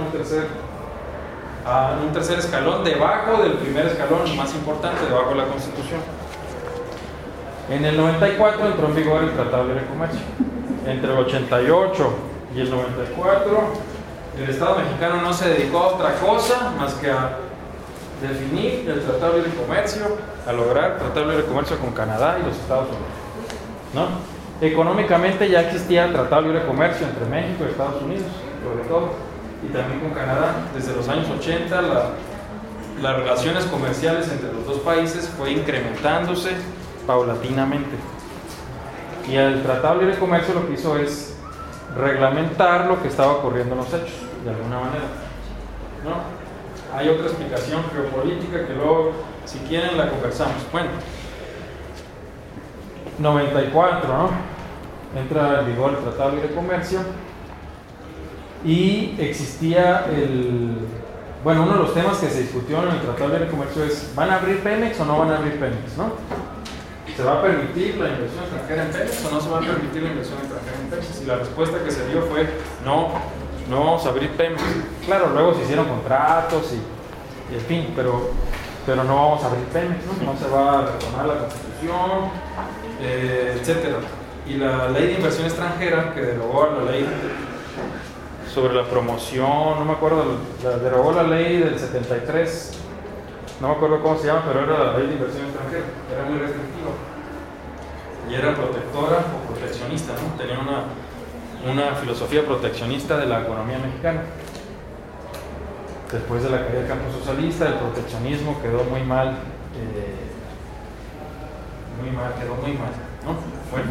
un tercer escalón debajo del primer escalón más importante, debajo de la Constitución. En el 94 entró en vigor el Tratado de Libre Comercio. Entre el 88 y el 94, el Estado mexicano no se dedicó a otra cosa más que a definir el Tratado de Libre Comercio, a lograr el Tratado de Libre Comercio con Canadá y los Estados Unidos, ¿no? Económicamente ya existía el Tratado de Libre Comercio entre México y Estados Unidos, sobre todo, y también con Canadá. Desde los años 80 las relaciones comerciales entre los dos países fue incrementándose paulatinamente. Y el Tratado de Libre Comercio lo que hizo es reglamentar lo que estaba ocurriendo en los hechos, de alguna manera, ¿no? Hay otra explicación geopolítica que luego, si quieren, la conversamos. Bueno, 94, ¿no? Entra en vigor el Tratado de Libre Comercio y existía uno de los temas que se discutió en el Tratado de Libre Comercio es: ¿van a abrir Pemex o no van a abrir Pemex, ¿no? ¿Se va a permitir la inversión extranjera en Pemex o no se va a permitir la inversión extranjera en Pemex? Y la respuesta que se dio fue: no vamos a abrir Pemex. Claro, luego se hicieron contratos y en fin, pero no vamos a abrir Pemex, ¿no? No se va a retomar la Constitución, etcétera. Y la ley de inversión extranjera, que derogó la ley sobre la promoción, no me acuerdo, derogó la ley del 73, no me acuerdo cómo se llama, pero era la ley de inversión extranjera, era muy restrictiva y era protectora o proteccionista, ¿no? Tenía una filosofía proteccionista de la economía mexicana. Después de la caída del campo socialista, el proteccionismo quedó muy mal, ¿no? Bueno.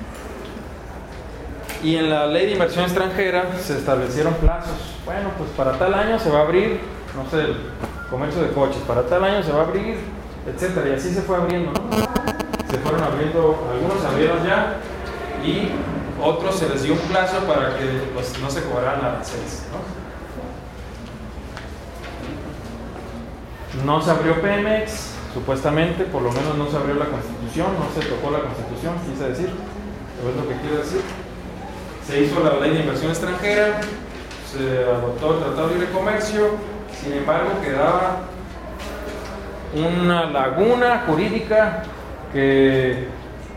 Y en la ley de inversión extranjera se establecieron plazos. Bueno, pues para tal año se va a abrir, no sé, el comercio de coches, para tal año se va a abrir, etcétera. Y así se fue abriendo, ¿no? Se fueron abriendo, algunos se abrieron ya y otros se les dio un plazo para que pues, no se cobraran aranceles, ¿no? No se abrió Pemex, supuestamente, por lo menos no se abrió la Constitución, no se tocó la Constitución, quise decir, eso es lo que quiero decir. Se hizo la ley de inversión extranjera, se adoptó el Tratado de Libre Comercio, sin embargo quedaba una laguna jurídica que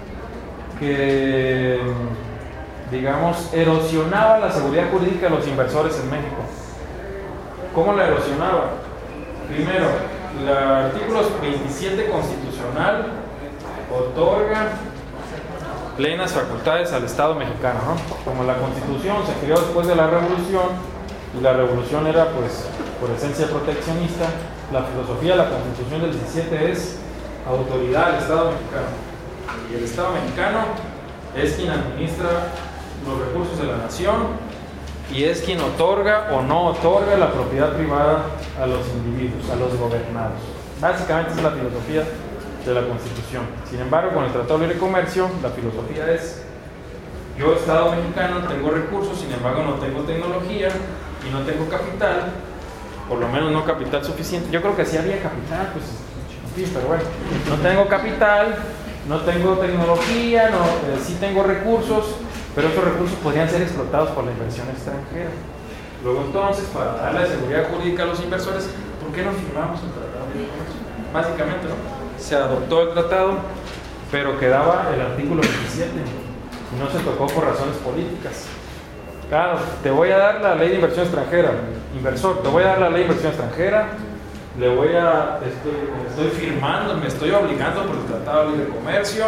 digamos, erosionaba la seguridad jurídica de los inversores en México. ¿Cómo la erosionaba? Primero, el artículo 27 constitucional otorga plenas facultades al Estado mexicano, ¿no? Como la Constitución se creó después de la Revolución y la Revolución era pues por esencia proteccionista, la filosofía de la Constitución del 17 es autoridad del Estado mexicano, y el Estado mexicano es quien administra los recursos de la nación y es quien otorga o no otorga la propiedad privada a los individuos, a los gobernados. Básicamente esa es la filosofía de la Constitución. Sin embargo, con el Tratado de Libre Comercio, la filosofía es: yo, Estado mexicano, tengo recursos, sin embargo no tengo tecnología y no tengo capital, por lo menos no capital suficiente. Yo creo que sí había capital, pues, en fin, pero bueno, no tengo capital, no tengo tecnología, sí tengo recursos, pero estos recursos podrían ser explotados por la inversión extranjera. Luego entonces, para darle seguridad jurídica a los inversores, ¿por qué no firmamos el Tratado de Libre Comercio? Básicamente, ¿no? Se adoptó el tratado, pero quedaba el artículo 27 y no se tocó por razones políticas. Claro, te voy a dar la ley de inversión extranjera, inversor, te voy a dar la ley de inversión extranjera, estoy firmando, me estoy obligando por el Tratado de Libre Comercio,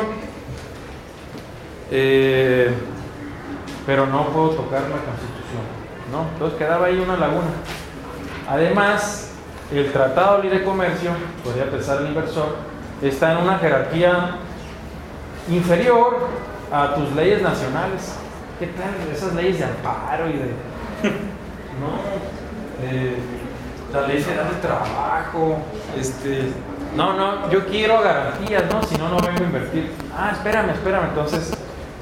pero no puedo tocar la Constitución, ¿no? Entonces quedaba ahí una laguna. Además, el Tratado de Libre Comercio, podría pensar el inversor, está en una jerarquía inferior a tus leyes nacionales. ¿Qué tal esas leyes de amparo y de... no, la ley federal de trabajo, no, yo quiero garantías, ¿no? Si no, no vengo a invertir. Espérame, entonces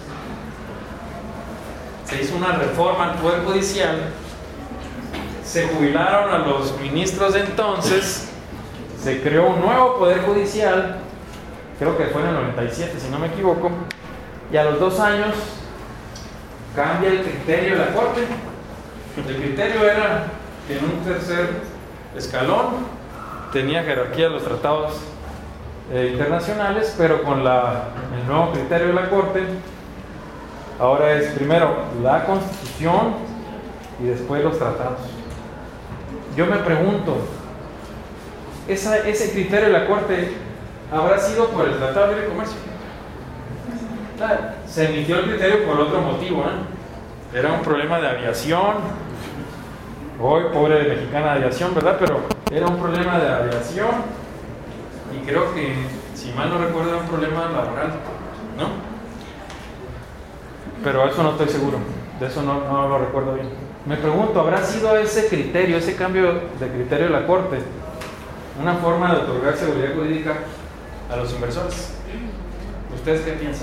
se hizo una reforma al Poder Judicial, se jubilaron a los ministros de entonces, se creó un nuevo Poder Judicial, creo que fue en el 97, si no me equivoco, y a los 2 años cambia el criterio de la Corte. El criterio era que en un tercer escalón tenía jerarquía los tratados internacionales, pero con el nuevo criterio de la Corte, ahora es primero la Constitución y después los tratados. Yo me pregunto, ¿ese criterio de la Corte habrá sido por el Tratado de Libre Comercio? Se emitió el criterio por otro motivo, Era un problema de aviación. Hoy, pobre mexicana de aviación, ¿verdad? Pero era un problema de aviación. Y creo que, si mal no recuerdo, era un problema laboral, ¿no? Pero eso no estoy seguro. De eso no lo recuerdo bien. Me pregunto, ¿habrá sido ese criterio, ese cambio de criterio de la Corte, una forma de otorgar seguridad jurídica a los inversores? ¿Ustedes qué piensan?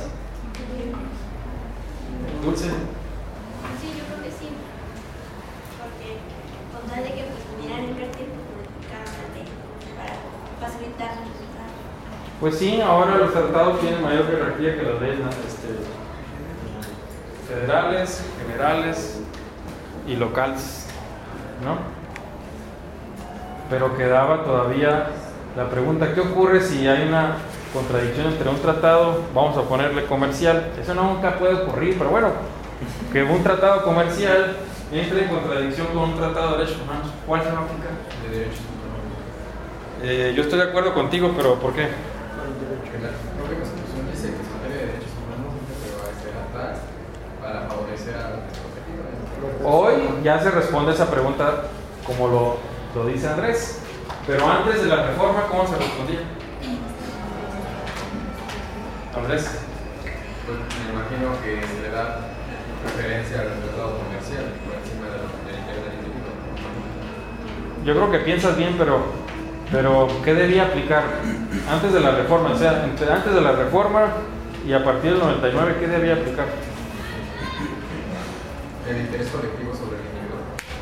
Dulce. Sí, yo creo que sí. Porque con tal de que pudieran invertir para facilitar el resultado. Pues sí, ahora los tratados tienen mayor jerarquía que las leyes federales, generales y locales, ¿no? Pero quedaba todavía la pregunta, ¿qué ocurre si hay una contradicción entre un tratado, vamos a ponerle comercial? Eso nunca puede ocurrir, pero bueno, que un tratado comercial entre en contradicción con un tratado de derechos humanos, ¿cuál se va a aplicar? De derechos humanos. Yo estoy de acuerdo contigo, pero ¿por qué? Porque la propia Constitución dice que en materia de derechos humanos se va a hacer atrás para favorecer a los desprotegidos. Hoy ya se responde esa pregunta como lo dice Andrés, pero antes de la reforma, ¿cómo se respondía? Andrés. Pues me imagino que se le da preferencia al tratado comercial por encima del individuo. Yo creo que piensas bien, pero ¿qué debía aplicar antes de la reforma? O sea, antes de la reforma y a partir del 99, ¿qué debía aplicar? El interés colectivo sobre el individuo.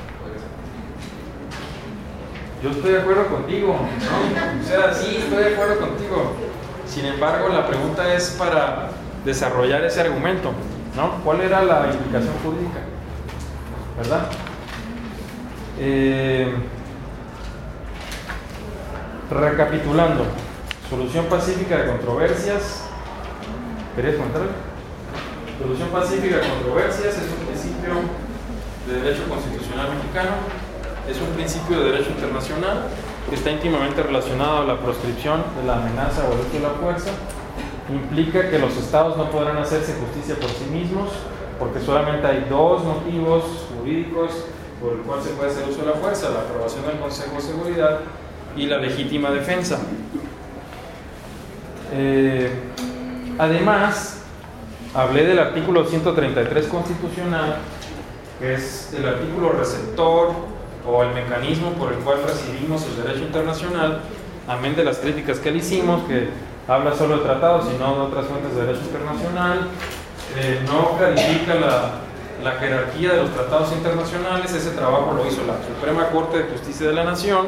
Yo estoy de acuerdo contigo, ¿no? O sea, sí, estoy de acuerdo contigo. Sin embargo, la pregunta es para desarrollar ese argumento, ¿no? ¿Cuál era la implicación jurídica? ¿Verdad? Recapitulando, solución pacífica de controversias. ¿Querías contar? Solución pacífica de controversias es un principio de derecho constitucional mexicano, es un principio de derecho internacional que está íntimamente relacionado a la proscripción de la amenaza o el uso de la fuerza. Implica que los estados no podrán hacerse justicia por sí mismos, porque solamente hay 2 motivos jurídicos por el cual se puede hacer uso de la fuerza: la aprobación del Consejo de Seguridad y la legítima defensa. Además, hablé del artículo 133 constitucional, que es el artículo receptor o el mecanismo por el cual recibimos el derecho internacional, amén de las críticas que le hicimos, que habla solo de tratados y no de otras fuentes de derecho internacional, no clarifica la jerarquía de los tratados internacionales. Ese trabajo lo hizo la Suprema Corte de Justicia de la Nación,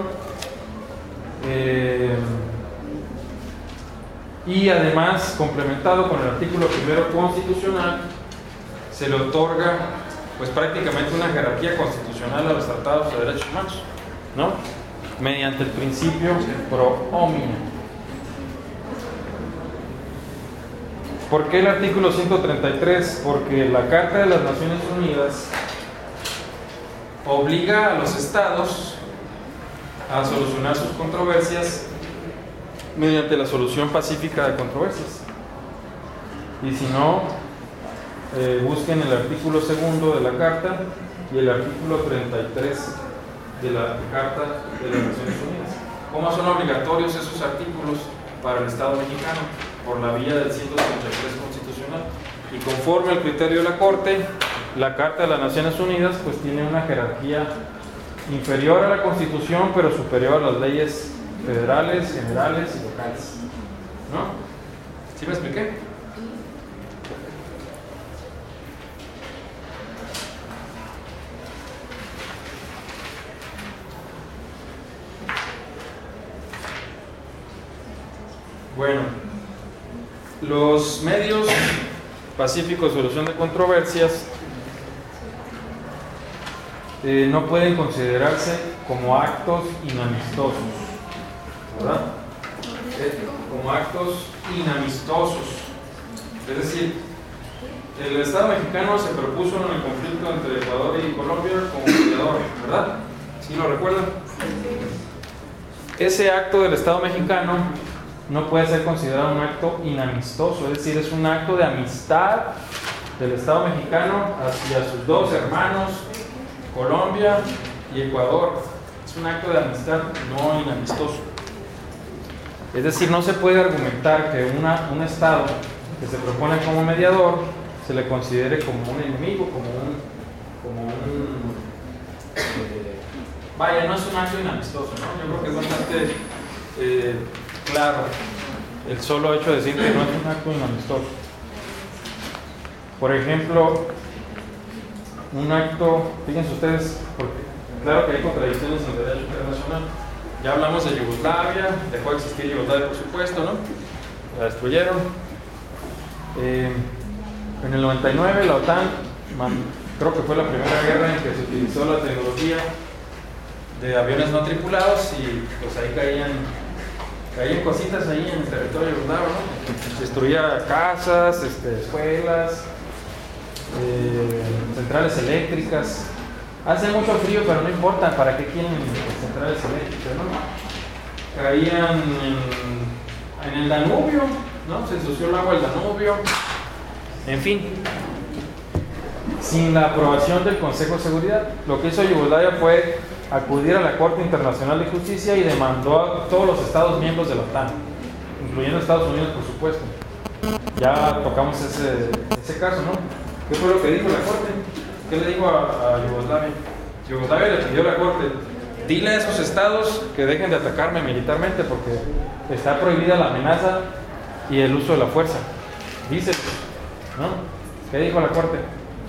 y además, complementado con el artículo 1 constitucional, se le otorga pues prácticamente una jerarquía constitucional a los tratados de derechos humanos, ¿no? Mediante el principio pro hominem. ¿Por qué el artículo 133? Porque la Carta de las Naciones Unidas obliga a los estados a solucionar sus controversias mediante la solución pacífica de controversias. Y si no, busquen el artículo 2 de la Carta y el artículo 33 de la Carta de las Naciones Unidas. ¿Cómo son obligatorios esos artículos para el Estado mexicano? Por la vía del 133 constitucional. Y conforme al criterio de la Corte, la Carta de las Naciones Unidas pues tiene una jerarquía inferior a la Constitución, pero superior a las leyes federales, generales y locales. ¿No? ¿Sí me expliqué? Bueno, los medios pacíficos de solución de controversias no pueden considerarse como actos inamistosos, ¿verdad? Como actos inamistosos. Es decir, el Estado mexicano se propuso en el conflicto entre Ecuador y Colombia como mediador, ¿verdad? ¿Sí lo recuerdan? Ese acto del Estado mexicano no puede ser considerado un acto inamistoso, es decir, es un acto de amistad del Estado mexicano hacia sus dos hermanos, Colombia y Ecuador. Es un acto de amistad no inamistoso. Es decir, no se puede argumentar que un Estado que se propone como mediador se le considere como un enemigo, vaya, no es un acto inamistoso, ¿no? Yo creo que es bastante claro el solo hecho de decir que no es un acto inamistoso. Por ejemplo, un acto, fíjense ustedes, porque claro que hay contradicciones en el derecho internacional. Ya hablamos de Yugoslavia, dejó de existir Yugoslavia, por supuesto, ¿no? La destruyeron. En el 99 la OTAN, creo que fue la primera guerra en que se utilizó la tecnología de aviones no tripulados y pues ahí caían cositas ahí en el territorio yugoslavo, ¿no? Destruía casas, escuelas, centrales eléctricas. Hace mucho frío, pero no importa, ¿para qué quieren centrales eléctricas, no? Caían en el Danubio, ¿no? Se ensució el agua del Danubio. En fin, sin la aprobación del Consejo de Seguridad, lo que hizo Yugoslavia fue acudir a la Corte Internacional de Justicia y demandó a todos los Estados miembros de la OTAN, incluyendo Estados Unidos, por supuesto. Ya tocamos ese caso, ¿no? ¿Qué fue lo que dijo la Corte? ¿Qué le dijo a Yugoslavia? Yugoslavia le pidió a la Corte: dile a esos estados que dejen de atacarme militarmente porque está prohibida la amenaza y el uso de la fuerza. Dice, ¿no? ¿Qué dijo la Corte?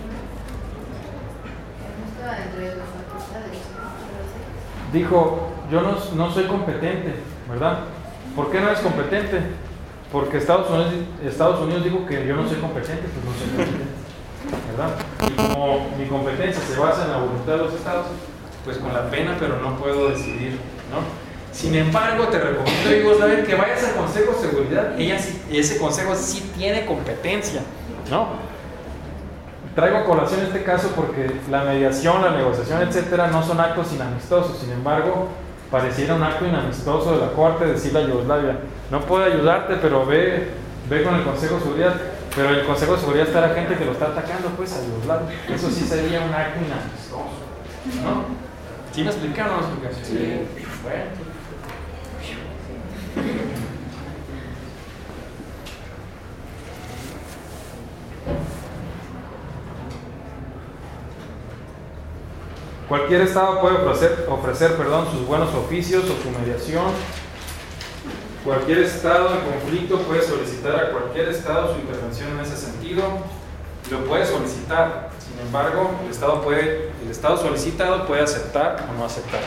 Dijo, yo no soy competente, ¿verdad? ¿Por qué no eres competente? Porque Estados Unidos dijo que yo no soy competente, pues no soy competente, ¿verdad? Y como mi competencia se basa en la voluntad de los estados, pues con la pena, pero no puedo decidir, ¿no? Sin embargo, te recomiendo, Yugoslavia, que vayas al Consejo de Seguridad. Ese consejo sí tiene competencia, ¿no? Traigo a colación este caso porque la mediación, la negociación, etcétera, no son actos inamistosos. Sin embargo, pareciera un acto inamistoso de la Corte decirle a Yugoslavia: no puedo ayudarte, pero ve con el Consejo de Seguridad. Pero el Consejo de Seguridad está la gente que lo está atacando, pues, a Yugoslavia. Eso sí sería un acto inamistoso, ¿no? ¿Sí me expliqué o no me expliqué? Sí. Bueno. Cualquier estado puede ofrecer sus buenos oficios o su mediación. Cualquier estado en conflicto puede solicitar a cualquier estado su intervención en ese sentido. Lo puede solicitar. Sin embargo, el estado solicitado puede aceptar o no aceptar.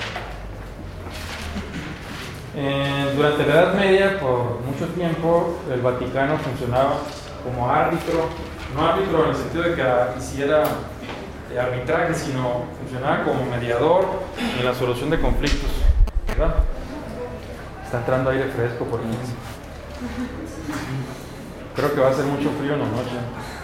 Durante la Edad Media, por mucho tiempo, el Vaticano funcionaba como árbitro, no árbitro en el sentido de que hiciera arbitraje, sino funcionaba como mediador en la solución de conflictos, ¿verdad? Está entrando aire fresco por aquí. Creo que va a hacer mucho frío en la noche.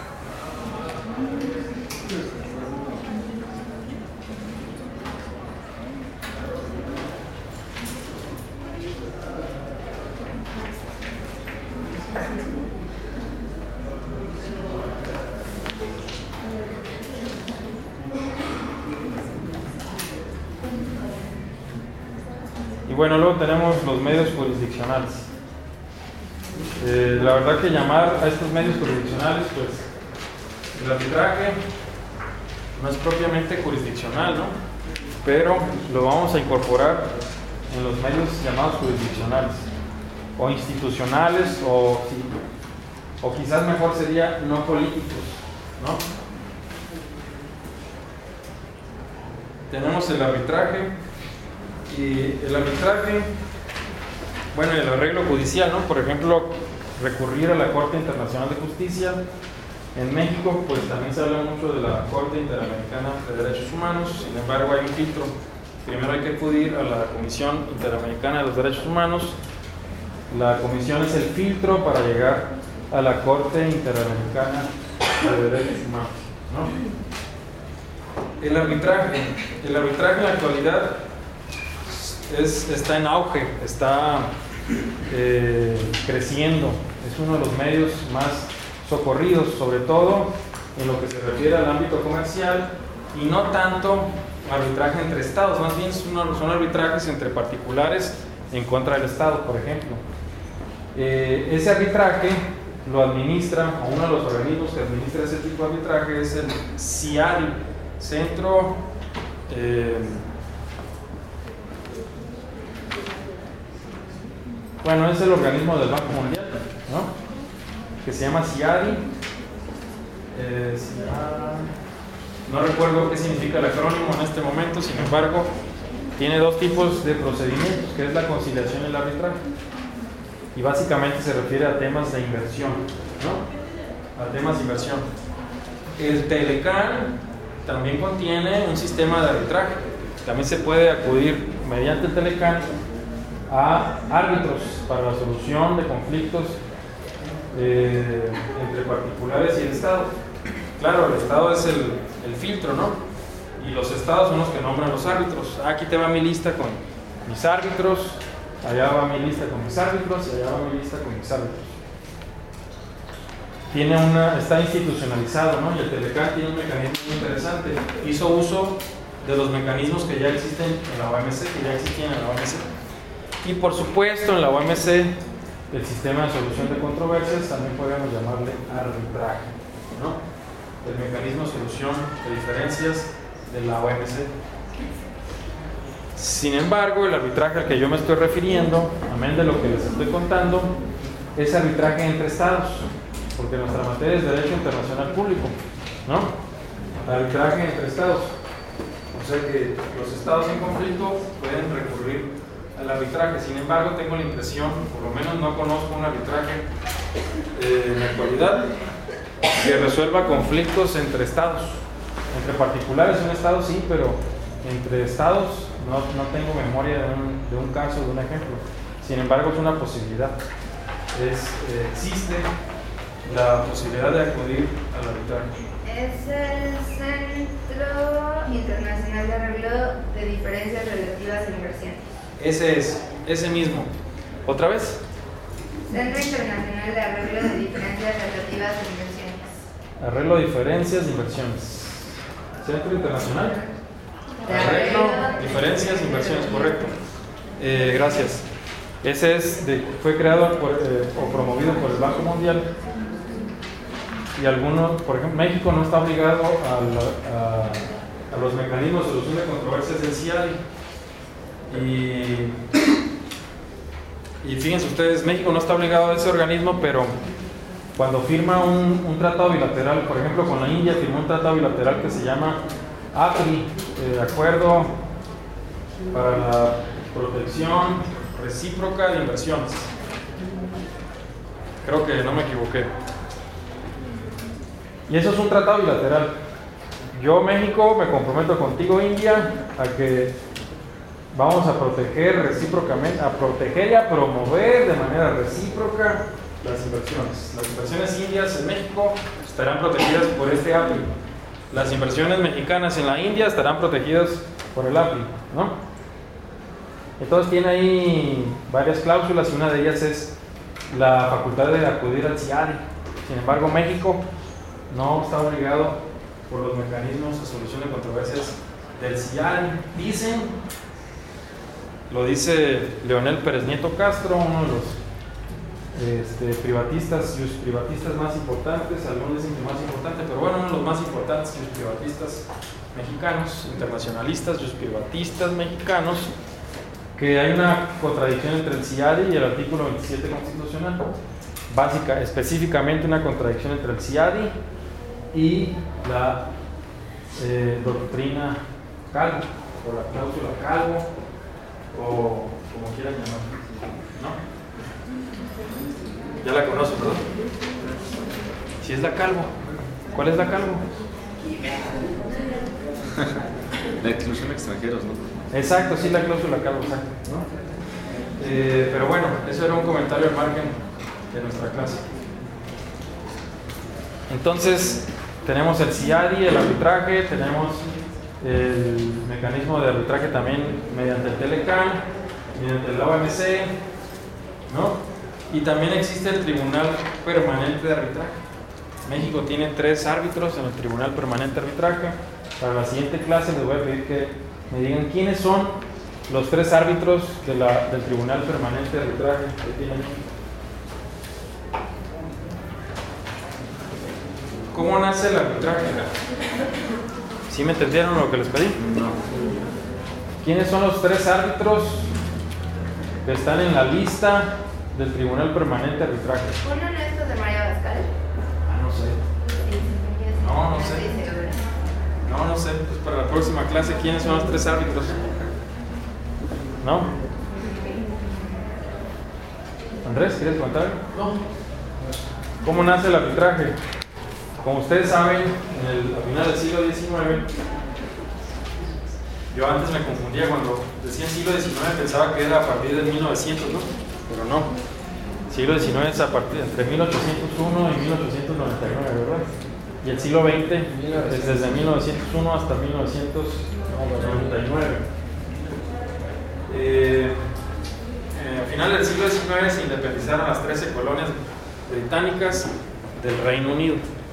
Bueno, luego tenemos los medios jurisdiccionales. La verdad que llamar a estos medios jurisdiccionales, pues el arbitraje no es propiamente jurisdiccional, ¿no? pero lo vamos a incorporar en los medios llamados jurisdiccionales o institucionales o quizás mejor sería no políticos, ¿no? Tenemos el arbitraje y el arbitraje, bueno, el arreglo judicial, ¿no? Por ejemplo, recurrir a la Corte Internacional de Justicia. En México, pues también se habla mucho de la Corte Interamericana de Derechos Humanos. Sin embargo, hay un filtro. Primero hay que acudir a la Comisión Interamericana de los Derechos Humanos. La comisión es el filtro para llegar a la Corte Interamericana de Derechos Humanos, ¿no? El arbitraje en la actualidad está en auge, está creciendo. Es uno de los medios más socorridos, sobre todo en lo que se refiere al ámbito comercial, y no tanto arbitraje entre estados, más bien son arbitrajes entre particulares en contra del Estado, por ejemplo. Ese arbitraje lo administra, o uno de los organismos que administra ese tipo de arbitraje es el CIADI, Centro bueno, es el organismo del Banco Mundial, ¿no? Que se llama CIADI. No recuerdo qué significa el acrónimo en este momento, sin embargo, tiene dos tipos de procedimientos, que es la conciliación y el arbitraje. Y básicamente se refiere a temas de inversión, ¿no? A temas de inversión. El Telecan también contiene un sistema de arbitraje. También se puede acudir mediante el Telecan a árbitros para la solución de conflictos entre particulares y el Estado. Claro, el Estado es el filtro, ¿no? Y los estados son los que nombran los árbitros. Aquí te va mi lista con mis árbitros, allá va mi lista con mis árbitros y allá va mi lista con mis árbitros. Está institucionalizado, ¿no? Y el Telecan tiene un mecanismo muy interesante. Hizo uso de los mecanismos que ya existen en la OMC, que ya existían en la OMC. Y por supuesto en la OMC, el sistema de solución de controversias también podríamos llamarle arbitraje, ¿no? El mecanismo de solución de diferencias de la OMC. Sin embargo, el arbitraje al que yo me estoy refiriendo, amén de lo que les estoy contando, es arbitraje entre estados, porque nuestra materia es derecho internacional público, ¿no? Arbitraje entre estados. O sea que los estados en conflicto pueden recurrir al arbitraje. Sin embargo, tengo la impresión, por lo menos no conozco un arbitraje en la actualidad que resuelva conflictos entre estados. Entre particulares un estado sí, pero entre estados no tengo memoria de un caso, de un ejemplo. Sin embargo, es una posibilidad. Existe la posibilidad de acudir al arbitraje. Es el Centro Internacional de Arreglo de Diferencias Relativas a Inversiones. Ese mismo. ¿Otra vez? Centro Internacional de Arreglo de Diferencias Relativas a Inversiones. Arreglo de diferencias de inversiones. Centro Internacional de Arreglo de Diferencias de Inversiones, correcto. Gracias. Ese fue creado o promovido por el Banco Mundial. Y algunos, por ejemplo, México no está obligado a los mecanismos de solución de controversias del CIADI. Y fíjense ustedes, México no está obligado a ese organismo, pero cuando firma un tratado bilateral, por ejemplo con la India firmó un tratado bilateral que se llama APRI, Acuerdo para la Protección Recíproca de Inversiones. Creo que no me equivoqué. Y eso es un tratado bilateral. Yo, México, me comprometo contigo, India, a que vamos a proteger recíprocamente, a proteger y a promover de manera recíproca las inversiones. Las inversiones indias en México estarán protegidas por este APRI. Las inversiones mexicanas en la India estarán protegidas por el APRI, ¿no? Entonces tiene ahí varias cláusulas y una de ellas es la facultad de acudir al CIADI. Sin embargo, México no está obligado por los mecanismos de solución de controversias del CIADI. Lo dice Leonel Pérez Nieto Castro, uno de los privatistas más importantes, algunos dicen que más importante, pero bueno, uno de los más importantes privatistas mexicanos, internacionalistas, privatistas mexicanos, que hay una contradicción entre el CIADI y el artículo 27 constitucional. Específicamente una contradicción entre el CIADI y la doctrina Calvo, o la cláusula Calvo, o como quieran llamarla, ¿no? Ya la conocen, ¿verdad? Si es la Calvo. ¿Cuál es la Calvo? La exclusión de extranjeros, ¿no? Exacto, sí, la cláusula Calvo, exacto, ¿no? Pero bueno, eso era un comentario al margen de nuestra clase. Entonces, tenemos el CIADI, el arbitraje, tenemos el mecanismo de arbitraje también mediante el TELECAN, mediante el OMC, ¿no? Y también existe el Tribunal Permanente de Arbitraje. México tiene 3 árbitros en el Tribunal Permanente de Arbitraje. Para la siguiente clase les voy a pedir que me digan quiénes son los 3 árbitros del Tribunal Permanente de Arbitraje que tiene México. ¿Cómo nace el arbitraje? ¿Sí me entendieron lo que les pedí? No. ¿Quiénes son los 3 árbitros que están en la lista del Tribunal Permanente de Arbitraje? ¿Uno no es los de María Bascal? No sé. No sé. No sé. Pues para la próxima clase, ¿quiénes son los 3 árbitros? ¿No? Andrés, ¿quieres contar? No. ¿Cómo nace el arbitraje? Como ustedes saben, a final del siglo XIX, yo antes me confundía cuando decía siglo XIX, pensaba que era a partir de 1900, ¿no? Pero no. Siglo XIX es a partir entre 1801 y 1899, ¿verdad? Y el siglo XX es desde 1901 hasta 1999. A final del siglo XIX se independizaron las 13 colonias británicas del Reino Unido.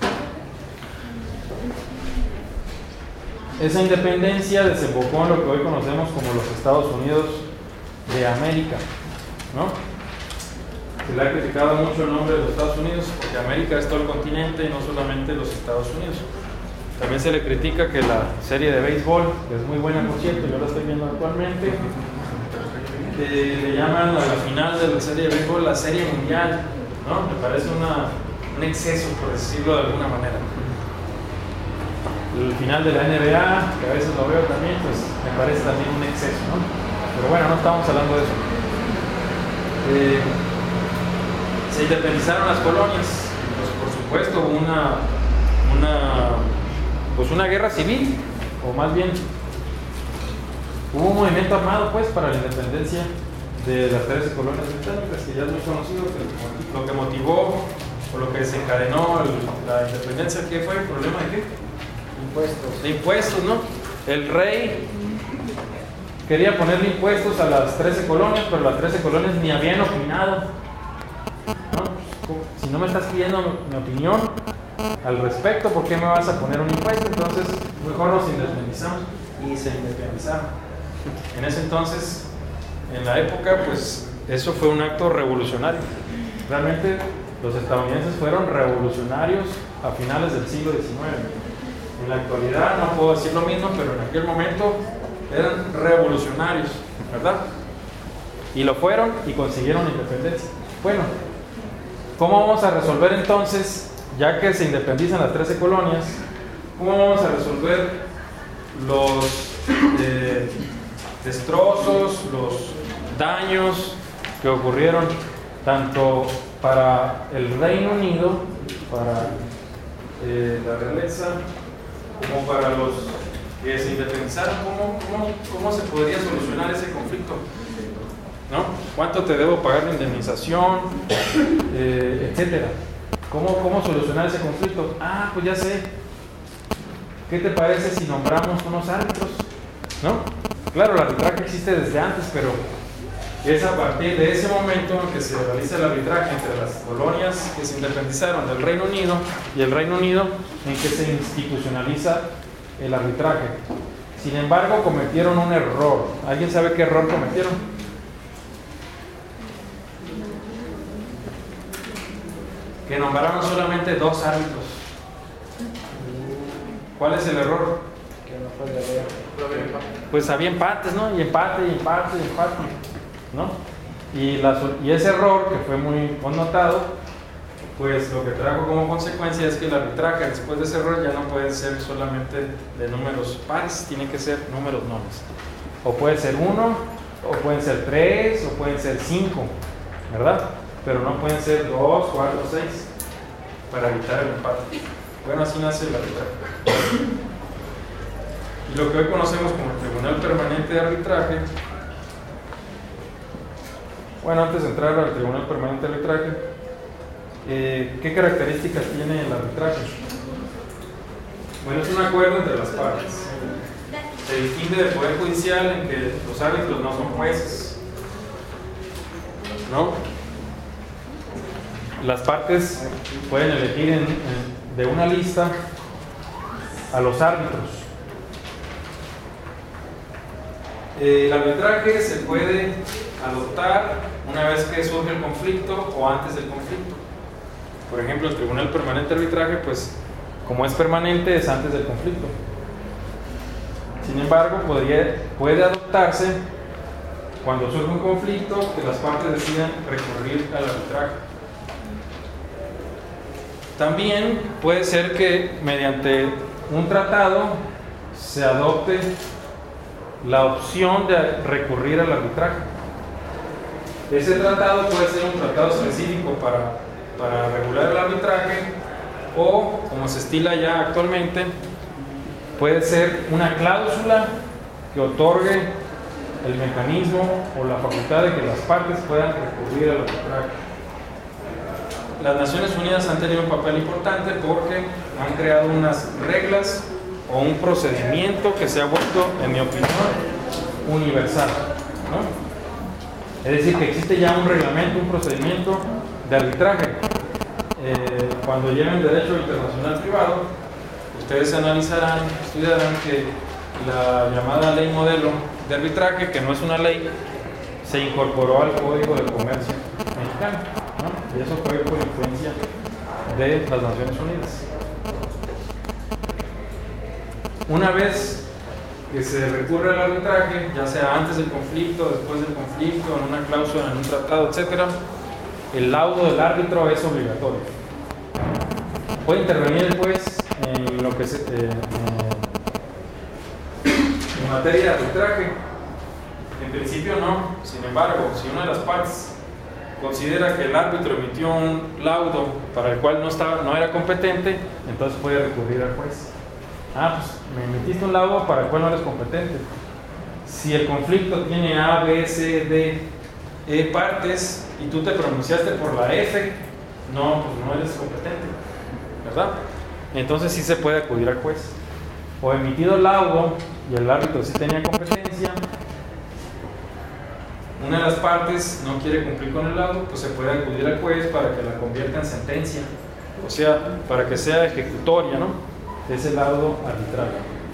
Esa independencia desembocó en lo que hoy conocemos como los Estados Unidos de América, ¿no? Se le ha criticado mucho el nombre de los Estados Unidos porque América es todo el continente y no solamente los Estados Unidos. También se le critica que la serie de béisbol, que es muy buena por cierto, yo la estoy viendo actualmente, le llaman a la final de la serie de béisbol la serie mundial, ¿no? Me parece un exceso, por decirlo de alguna manera. El final de la NBA, que a veces lo veo también, pues me parece también un exceso, ¿no? Pero bueno, no estamos hablando de eso. Se independizaron las colonias, pues por supuesto hubo una guerra civil, o más bien hubo un movimiento armado pues para la independencia de las 13 colonias británicas, que ya es muy conocido, que lo que motivó o lo que desencadenó la independencia, ¿qué fue? ¿El problema de qué? De impuestos, ¿no? El rey quería ponerle impuestos a las 13 colonias, pero las 13 colonias ni habían opinado, ¿no? Si no me estás pidiendo mi opinión al respecto, ¿por qué me vas a poner un impuesto? Entonces, mejor nos independizamos y se independizaron. En ese entonces, en la época, pues eso fue un acto revolucionario. Realmente los estadounidenses fueron revolucionarios a finales del siglo XIX. En la actualidad no puedo decir lo mismo, pero en aquel momento eran revolucionarios, ¿verdad? Y lo fueron y consiguieron la independencia. Bueno, ¿cómo vamos a resolver entonces, ya que se independizan las 13 colonias, cómo vamos a resolver los destrozos, los daños que ocurrieron tanto para el Reino Unido, para la realeza, como para los que se independizaron? ¿Cómo se podría solucionar ese conflicto? ¿No? ¿Cuánto te debo pagar de indemnización? Etcétera. ¿Cómo solucionar ese conflicto? Ah, pues ya sé. ¿Qué te parece si nombramos unos árbitros? ¿No? Claro, el arbitraje existe desde antes, pero es a partir de ese momento en que se realiza el arbitraje entre las colonias que se independizaron del Reino Unido y el Reino Unido, en que se institucionaliza el arbitraje. Sin embargo, cometieron un error. ¿Alguien sabe qué error cometieron? que nombraron solamente 2 árbitros. ¿Cuál es el error? Que no puede haber. Pues había empates, ¿no? Y empate, ¿no? Y ese error, que fue muy connotado, pues lo que trajo como consecuencia es que el arbitraje después de ese error ya no puede ser solamente de números pares, tiene que ser números nones. O puede ser 1, o pueden ser 3, o pueden ser 5, ¿verdad? Pero no pueden ser 2, 4, 6 para evitar el empate. Bueno, así nace el arbitraje. Y lo que hoy conocemos como el Tribunal Permanente de Arbitraje. Bueno, antes de entrar al Tribunal Permanente de Arbitraje, ¿qué características tiene el arbitraje? Bueno, es un acuerdo entre las partes. Se distingue del Poder Judicial en que los árbitros no son jueces, ¿no? Las partes pueden elegir de una lista a los árbitros. El arbitraje se puede adoptar una vez que surge el conflicto o antes del conflicto. Por ejemplo, el Tribunal Permanente de Arbitraje, pues, como es permanente, es antes del conflicto. Sin embargo, puede adoptarse cuando surge un conflicto que las partes decidan recurrir al arbitraje. También puede ser que mediante un tratado se adopte la opción de recurrir al arbitraje. Ese tratado puede ser un tratado específico para regular el arbitraje, o, como se estila ya actualmente, puede ser una cláusula que otorgue el mecanismo o la facultad de que las partes puedan recurrir al arbitraje. Las Naciones Unidas han tenido un papel importante porque han creado unas reglas o un procedimiento que se ha vuelto, en mi opinión, universal, ¿no? Es decir, que existe ya un reglamento, un procedimiento de arbitraje. Cuando lleven Derecho Internacional Privado, ustedes analizarán, estudiarán que la llamada Ley Modelo de Arbitraje, que no es una ley, se incorporó al Código de Comercio mexicano, ¿no? Y eso fue por influencia de las Naciones Unidas. Una vez que se recurre al arbitraje, ya sea antes del conflicto, después del conflicto, en una cláusula, en un tratado, etc., el laudo del árbitro es obligatorio. Puede intervenir el juez en lo que en materia de arbitraje. En principio no. Sin embargo, si una de las partes considera que el árbitro emitió un laudo para el cual no era competente, entonces puede recurrir al juez. Pues me emitiste un laudo para el cual no eres competente. Si el conflicto tiene A, B, C, D, E partes y tú te pronunciaste por la F, no, pues no eres competente, ¿verdad? Entonces sí se puede acudir al juez. O emitido el laudo y el árbitro sí tenía competencia, una de las partes no quiere cumplir con el laudo, pues se puede acudir al juez para que la convierta en sentencia, o sea, para que sea ejecutoria, ¿no? Ese laudo arbitral.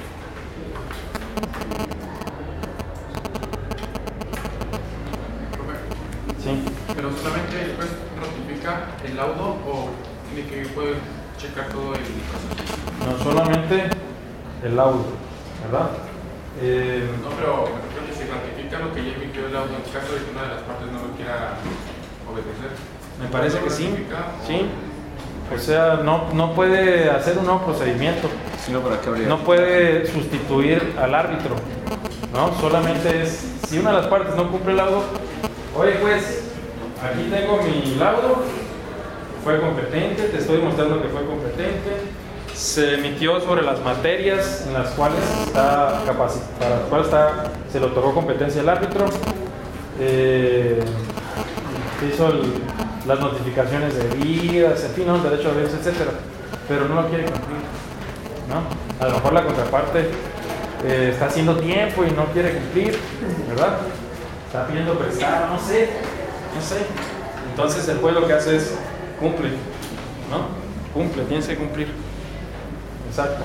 Sí. Pero solamente el juez ratifica el laudo o tiene que poder checar todo el proceso. No, solamente el laudo, ¿verdad? No, pero creo que se ratifica lo que ya emitió el laudo en caso de que una de las partes no lo quiera obedecer. Me parece que sí. Sí. O sea, no puede hacer un nuevo procedimiento. No puede sustituir al árbitro, ¿no? Solamente es, si una de las partes no cumple el laudo, oye juez, aquí tengo mi laudo, fue competente, te estoy mostrando que fue competente, se emitió sobre las materias en las cuales está capacitado, para las cuales se le otorgó competencia al árbitro, se hizo las notificaciones debidas, en fin, ¿no? El derecho a audiencia, etcétera, pero no lo quiere cumplir, ¿no? A lo mejor la contraparte está haciendo tiempo y no quiere cumplir, ¿verdad? Está pidiendo prestado, no sé. Entonces el juez lo que hace es cumple, ¿no? Cumple, tienes que cumplir. Exacto.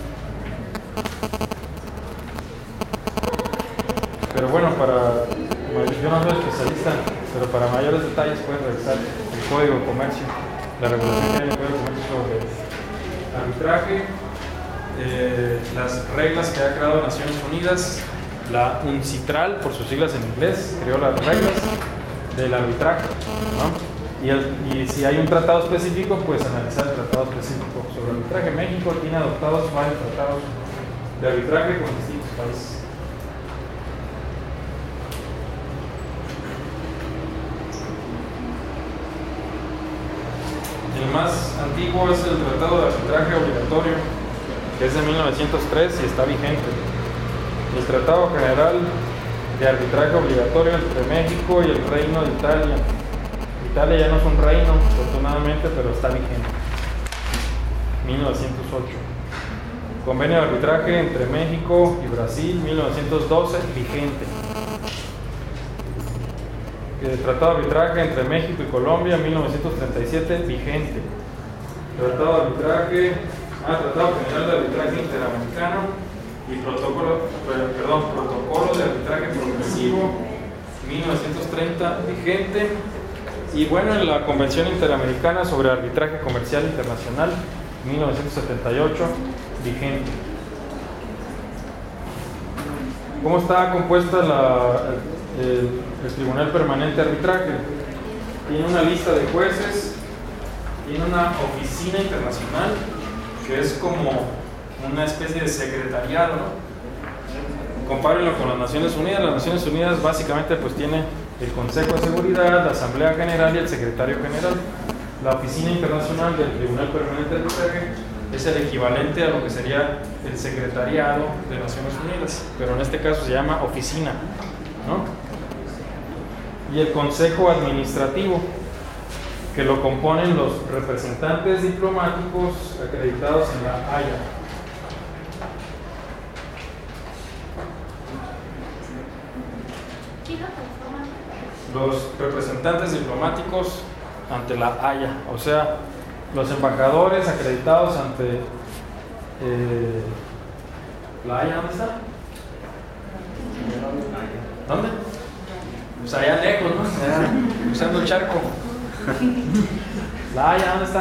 Pero bueno, yo no soy especialista, pero para mayores detalles pueden revisar el Código de Comercio. la regulación que hay en el Código de Comercio sobre arbitraje, las reglas que ha creado Naciones Unidas, la UNCITRAL, por sus siglas en inglés, creó las reglas del arbitraje, ¿no? Y si hay un tratado específico, pues analizar el tratado específico sobre arbitraje. México tiene adoptados varios tratados de arbitraje con distintos países. El más antiguo es el Tratado de Arbitraje Obligatorio, que es de 1903 y está vigente. El Tratado General de Arbitraje Obligatorio entre México y el Reino de Italia. Italia ya no es un reino, afortunadamente, pero está vigente. 1908. Convenio de arbitraje entre México y Brasil, 1912, vigente. El Tratado de Arbitraje entre México y Colombia, 1937, vigente. Tratado de Arbitraje, Tratado General de Arbitraje Interamericano y Protocolo de Arbitraje Progresivo, 1930, vigente. Y bueno, en la Convención Interamericana sobre Arbitraje Comercial Internacional, 1978, vigente. ¿Cómo está compuesta el Tribunal Permanente de Arbitraje? Tiene una lista de jueces, tiene una oficina internacional, que es como una especie de secretariado, ¿no? Compárenlo con las Naciones Unidas. Las Naciones Unidas básicamente pues tiene el Consejo de Seguridad, la Asamblea General y el Secretario General. La Oficina Internacional del Tribunal Permanente de Arbitraje es el equivalente a lo que sería el Secretariado de Naciones Unidas, pero en este caso se llama oficina, ¿no? Y el Consejo Administrativo, que lo componen los representantes diplomáticos acreditados en la Haya. Los representantes diplomáticos ante la Haya, o sea, los embajadores acreditados ante la Haya. ¿Dónde está? ¿Dónde? Pues allá lejos, ¿no? Allá, cruzando el charco. La Haya, ¿dónde está?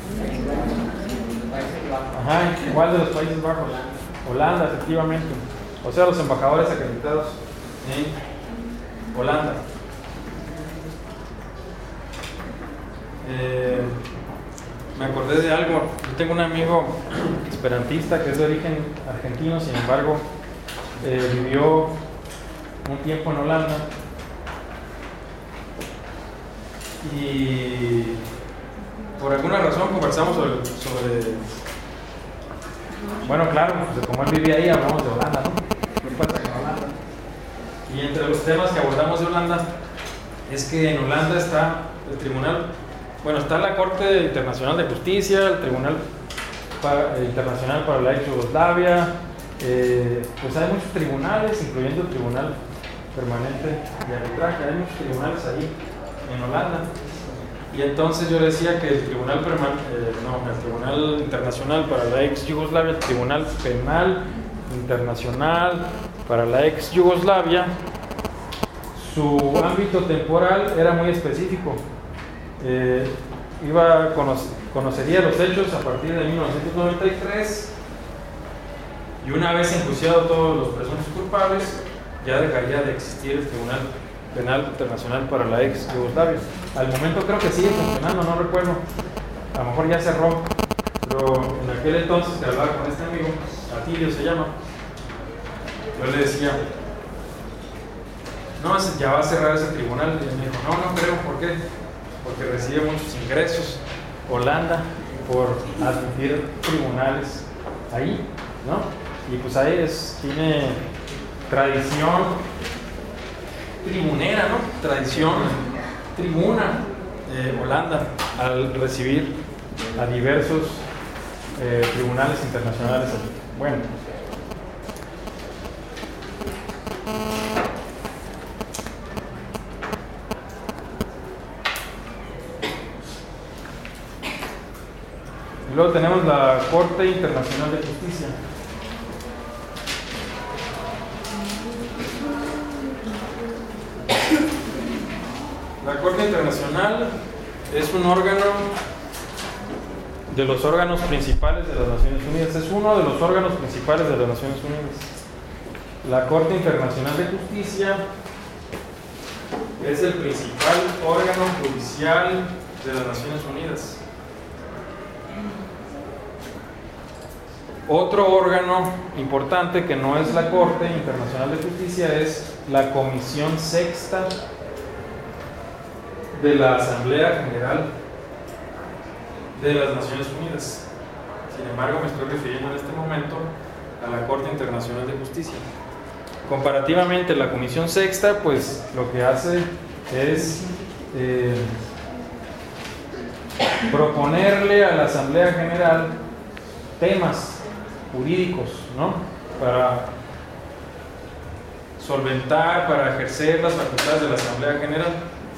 Ajá, igual de los Países Bajos. Holanda, efectivamente. O sea, los embajadores acreditados en Holanda. Me acordé de algo. Yo tengo un amigo esperantista que es de origen argentino, sin embargo, vivió un tiempo en Holanda. Y por alguna razón conversamos sobre bueno, claro, pues como él vivía ahí, hablamos de Holanda, ¿no? ¿Qué pasa con Holanda? Y entre los temas que abordamos de Holanda es que en Holanda está el tribunal, bueno, está la Corte Internacional de Justicia, el Tribunal Internacional para la Ex Yugoslavia, pues hay muchos tribunales, incluyendo el Tribunal Permanente de Arbitraje. Hay muchos tribunales ahí en Holanda. Y entonces yo decía que el Tribunal Internacional para la Ex Yugoslavia, el Tribunal Penal Internacional para la Ex Yugoslavia, su ámbito temporal era muy específico. Conocería los hechos a partir de 1993 y una vez enjuiciados todos los presuntos culpables, ya dejaría de existir el Tribunal Penal Internacional para la Ex Yugoslavia. Al momento creo que sigue funcionando, no recuerdo, a lo mejor ya cerró, pero en aquel entonces que hablaba con este amigo, Atilio se llama, yo le decía, no, ya va a cerrar ese tribunal, y él me dijo, no creo. ¿Por qué? Porque recibe muchos ingresos Holanda por admitir tribunales ahí, ¿no? Y pues ahí tiene tradición tribunera, ¿no? Tradición tribuna Holanda al recibir a diversos tribunales internacionales. Bueno, y luego tenemos la Corte Internacional de Justicia. La Corte Internacional es un órgano de los órganos principales de las Naciones Unidas. Es uno de los órganos principales de las Naciones Unidas. La Corte Internacional de Justicia es el principal órgano judicial de las Naciones Unidas. Otro órgano importante que no es la Corte Internacional de Justicia es la Comisión Sexta de la Asamblea General de las Naciones Unidas. Sin embargo, me estoy refiriendo en este momento a la Corte Internacional de Justicia. Comparativamente, la Comisión Sexta, pues lo que hace es proponerle a la Asamblea General temas jurídicos, ¿no? Para solventar, para ejercer las facultades de la Asamblea General.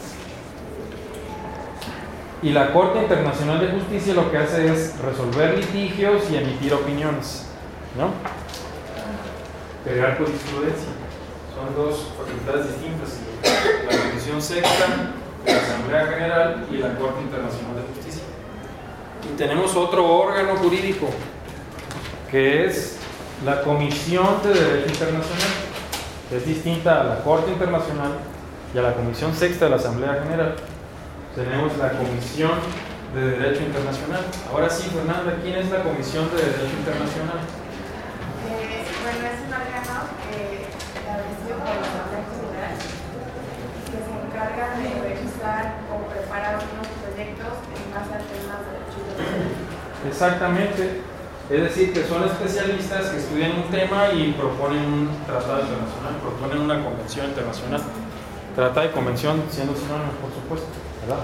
Y la Corte Internacional de Justicia lo que hace es resolver litigios y emitir opiniones, ¿no? Crear jurisprudencia. Son dos facultades distintas: la Comisión Sexta de la Asamblea General y la Corte Internacional de Justicia. Y tenemos otro órgano jurídico que es la Comisión de Derecho Internacional. Es distinta a la Corte Internacional y a la Comisión Sexta de la Asamblea General. Tenemos la Comisión de Derecho Internacional. Ahora sí, Fernanda, ¿quién es la Comisión de Derecho Internacional? Bueno, es un órgano establecido por la Asamblea General que se encarga de revisar o preparar unos proyectos en base a temas de derecho. Exactamente. Es decir, que son especialistas que estudian un tema y proponen un tratado internacional, proponen una convención internacional. Tratado y convención siendo sinónimos, por supuesto, ¿verdad?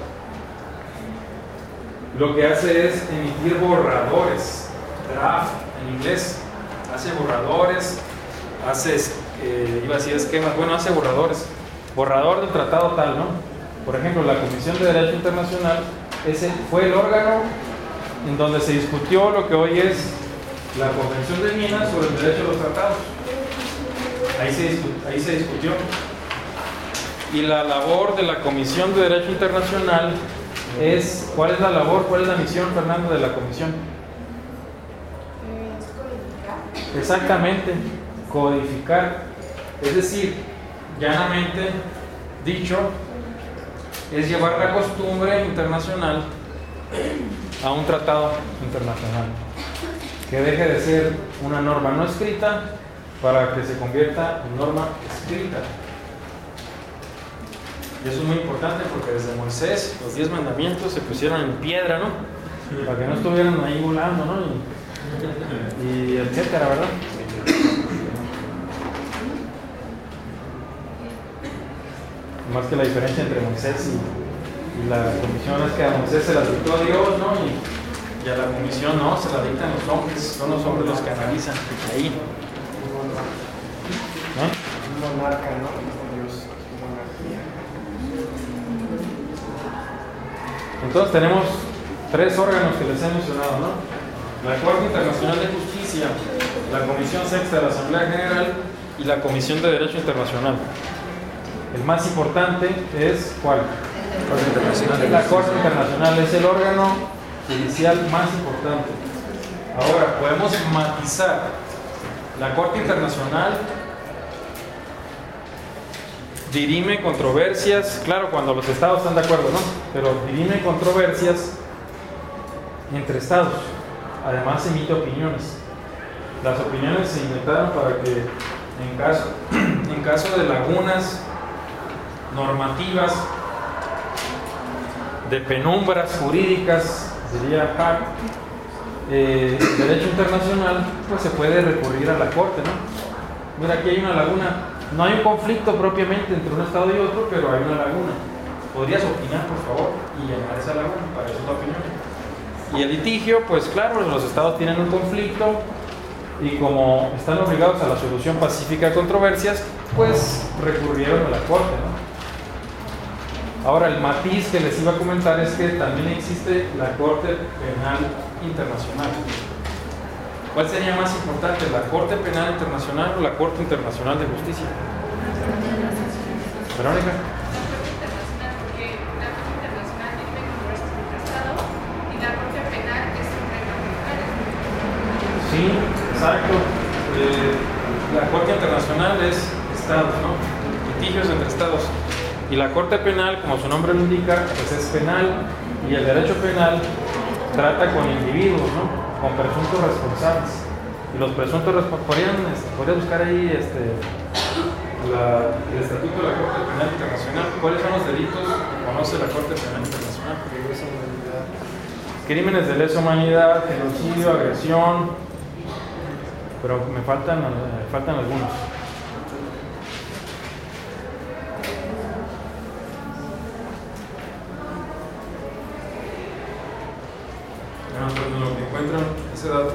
Lo que hace es emitir borradores, draft en inglés. Hace borradores, hace, iba a decir esquemas, bueno, hace borradores. Borrador del tratado tal, ¿no? Por ejemplo, la Comisión de Derecho Internacional fue el órgano en donde se discutió lo que hoy es la Convención de Viena sobre el derecho a los tratados. Ahí se discutió. Y la labor de la Comisión de Derecho Internacional es, ¿cuál es la labor, cuál es la misión, Fernando, de la Comisión? Exactamente, codificar. Es decir, llanamente dicho, es llevar la costumbre internacional a un tratado internacional, que deje de ser una norma no escrita para que se convierta en norma escrita. Y eso es muy importante porque desde Moisés los 10 mandamientos se pusieron en piedra, ¿no? Para que no estuvieran ahí volando, ¿no? Y etcétera, ¿verdad? Más que la diferencia entre Moisés y la comisión es que a Moisés se la dictó Dios, ¿no? Y a la comisión no, se la dictan los hombres, son los hombres los que analizan ahí. Un monarca, ¿no? Dios, monarquía. Entonces tenemos 3 órganos que les he mencionado, ¿no? La Corte Internacional de Justicia, la Comisión Sexta de la Asamblea General y la Comisión de Derecho Internacional. El más importante es ¿cuál? La Corte Internacional es el órgano judicial más importante. Ahora, podemos matizar. La Corte Internacional dirime controversias, claro, cuando los estados están de acuerdo, ¿no? Pero dirime controversias entre estados. Además emite opiniones. Las opiniones se inventaron para que en caso de lagunas normativas, de penumbras jurídicas, diría Hart, derecho internacional, pues se puede recurrir a la Corte, ¿no? Mira, aquí hay una laguna. No hay un conflicto propiamente entre un estado y otro, pero hay una laguna. ¿Podrías opinar, por favor, y llenar esa laguna? Para eso es la opinión. Y el litigio, pues claro, los estados tienen un conflicto y como están obligados a la solución pacífica de controversias, pues recurrieron a la Corte, ¿no? Ahora, el matiz que les iba a comentar es que también existe la Corte Penal Internacional. ¿Cuál sería más importante, la Corte Penal Internacional o la Corte Internacional de Justicia? Verónica. La Corte Internacional, porque la Corte Internacional tiene controversias entre Estados y la Corte Penal es un Exacto. La Corte Internacional es Estados, ¿no? Litigios entre Estados. Y la Corte Penal, como su nombre lo indica, pues es penal. Y el derecho penal trata con individuos, ¿no? Con presuntos responsables. Y los presuntos responsables, podría buscar ahí el estatuto de la Corte Penal Internacional. ¿Cuáles son los delitos que conoce la Corte Penal Internacional? Crímenes de lesa humanidad, genocidio, agresión, pero me faltan algunos. Lo que encuentran ese dato.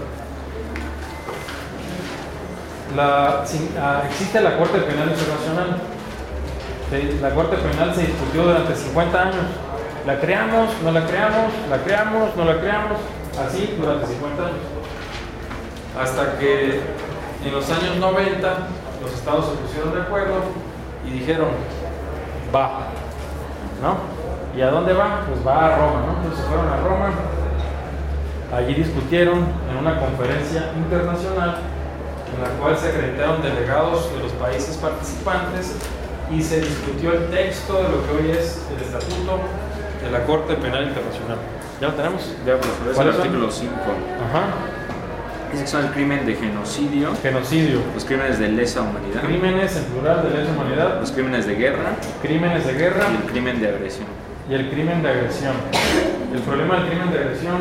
Existe la Corte Penal Internacional. La Corte Penal se discutió durante 50 años. La creamos, no la creamos, la creamos, no la creamos, así durante 50 años. Hasta que en los años 90 los estados se pusieron de acuerdo y dijeron, va, ¿no? ¿Y a dónde va? Pues va a Roma, ¿no? Entonces fueron a Roma, allí discutieron en una conferencia internacional en la cual se acreditaron delegados de los países participantes y se discutió el texto de lo que hoy es el estatuto de la Corte Penal Internacional. ¿Ya lo tenemos? Ya, pues, es el artículo 5. Ajá. Dice que son el crimen de genocidio. Genocidio. Los crímenes de lesa humanidad. Crímenes en plural de lesa humanidad. Los crímenes de guerra. Crímenes de guerra. Y el crimen de agresión. Y el crimen de agresión. El problema del crimen de agresión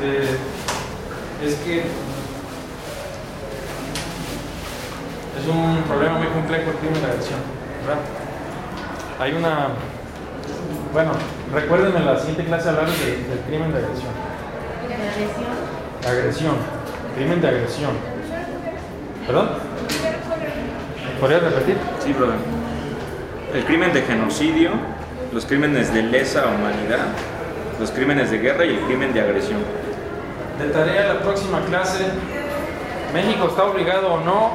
es que es un problema muy complejo el crimen de agresión, ¿verdad? Hay una... Bueno, recuerden en la siguiente clase hablar del crimen de agresión. Agresión. Crimen de agresión. ¿Perdón? ¿Podrías repetir? Sí, brother. El crimen de genocidio, los crímenes de lesa humanidad, los crímenes de guerra y el crimen de agresión. De tarea la próxima clase, ¿México está obligado o no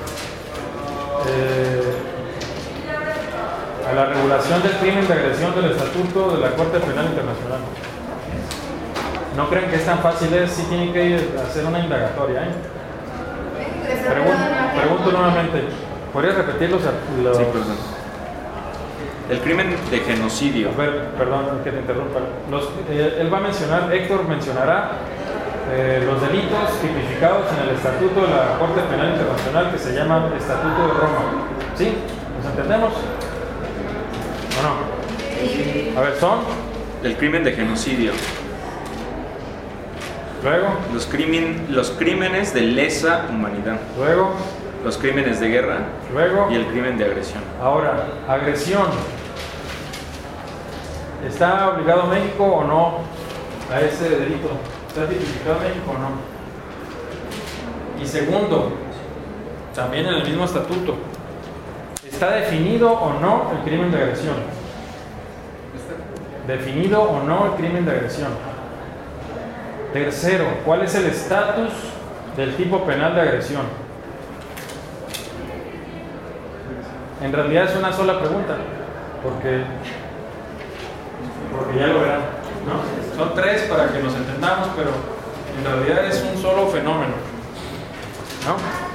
a la regulación del crimen de agresión del Estatuto de la Corte Penal Internacional? No creen que es tan fácil, sí tienen que ir a hacer una indagatoria, ¿eh? Pregunto nuevamente, ¿podrías repetir los... Sí, perdón. El crimen de genocidio. A ver, perdón que te interrumpa. Él va a mencionar, Héctor mencionará los delitos tipificados en el Estatuto de la Corte Penal Internacional que se llama Estatuto de Roma. ¿Sí? ¿Nos entendemos? ¿O no? Sí. A ver, son... El crimen de genocidio. Luego. Los crímenes de lesa humanidad. Luego. Los crímenes de guerra. Luego. Y el crimen de agresión. Ahora, agresión. ¿Está obligado México o no a ese delito? ¿Está tipificado México o no? Y segundo, también en el mismo estatuto, ¿está definido o no el crimen de agresión? ¿Definido o no el crimen de agresión? Tercero, ¿cuál es el estatus del tipo penal de agresión? En realidad es una sola pregunta, porque ya lo verán, ¿no? Son tres para que nos entendamos, pero en realidad es un solo fenómeno, ¿no?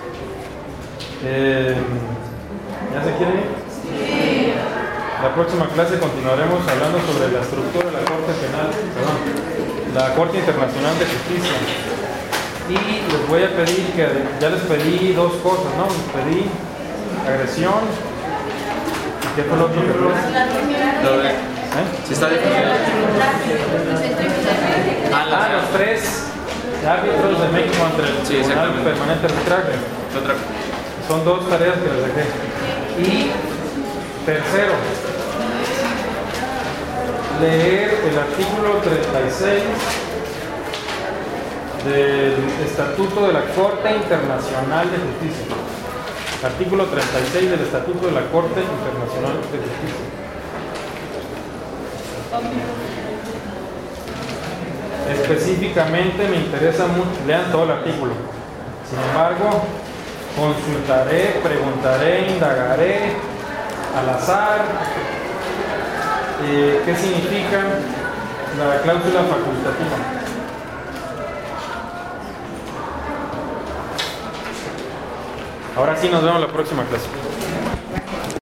¿Ya se quieren ir? Sí. La próxima clase continuaremos hablando sobre la estructura de la Corte Penal, la Corte Internacional de Justicia. Y les voy a pedir que, ya les pedí dos cosas, ¿no? Les pedí agresión. ¿Qué fue lo otro que fue? Si está definido. Los tres árbitros de México ante el Tribunal Permanente de Arbitraje. Son dos tareas que les dejé. Y tercero, leer el artículo 36 del Estatuto de la Corte Internacional de Justicia. Artículo 36 del Estatuto de la Corte Internacional de Justicia. Específicamente me interesa mucho, lean todo el artículo. Sin embargo, consultaré, preguntaré, indagaré al azar qué significa la cláusula facultativa. Ahora sí, nos vemos la próxima clase.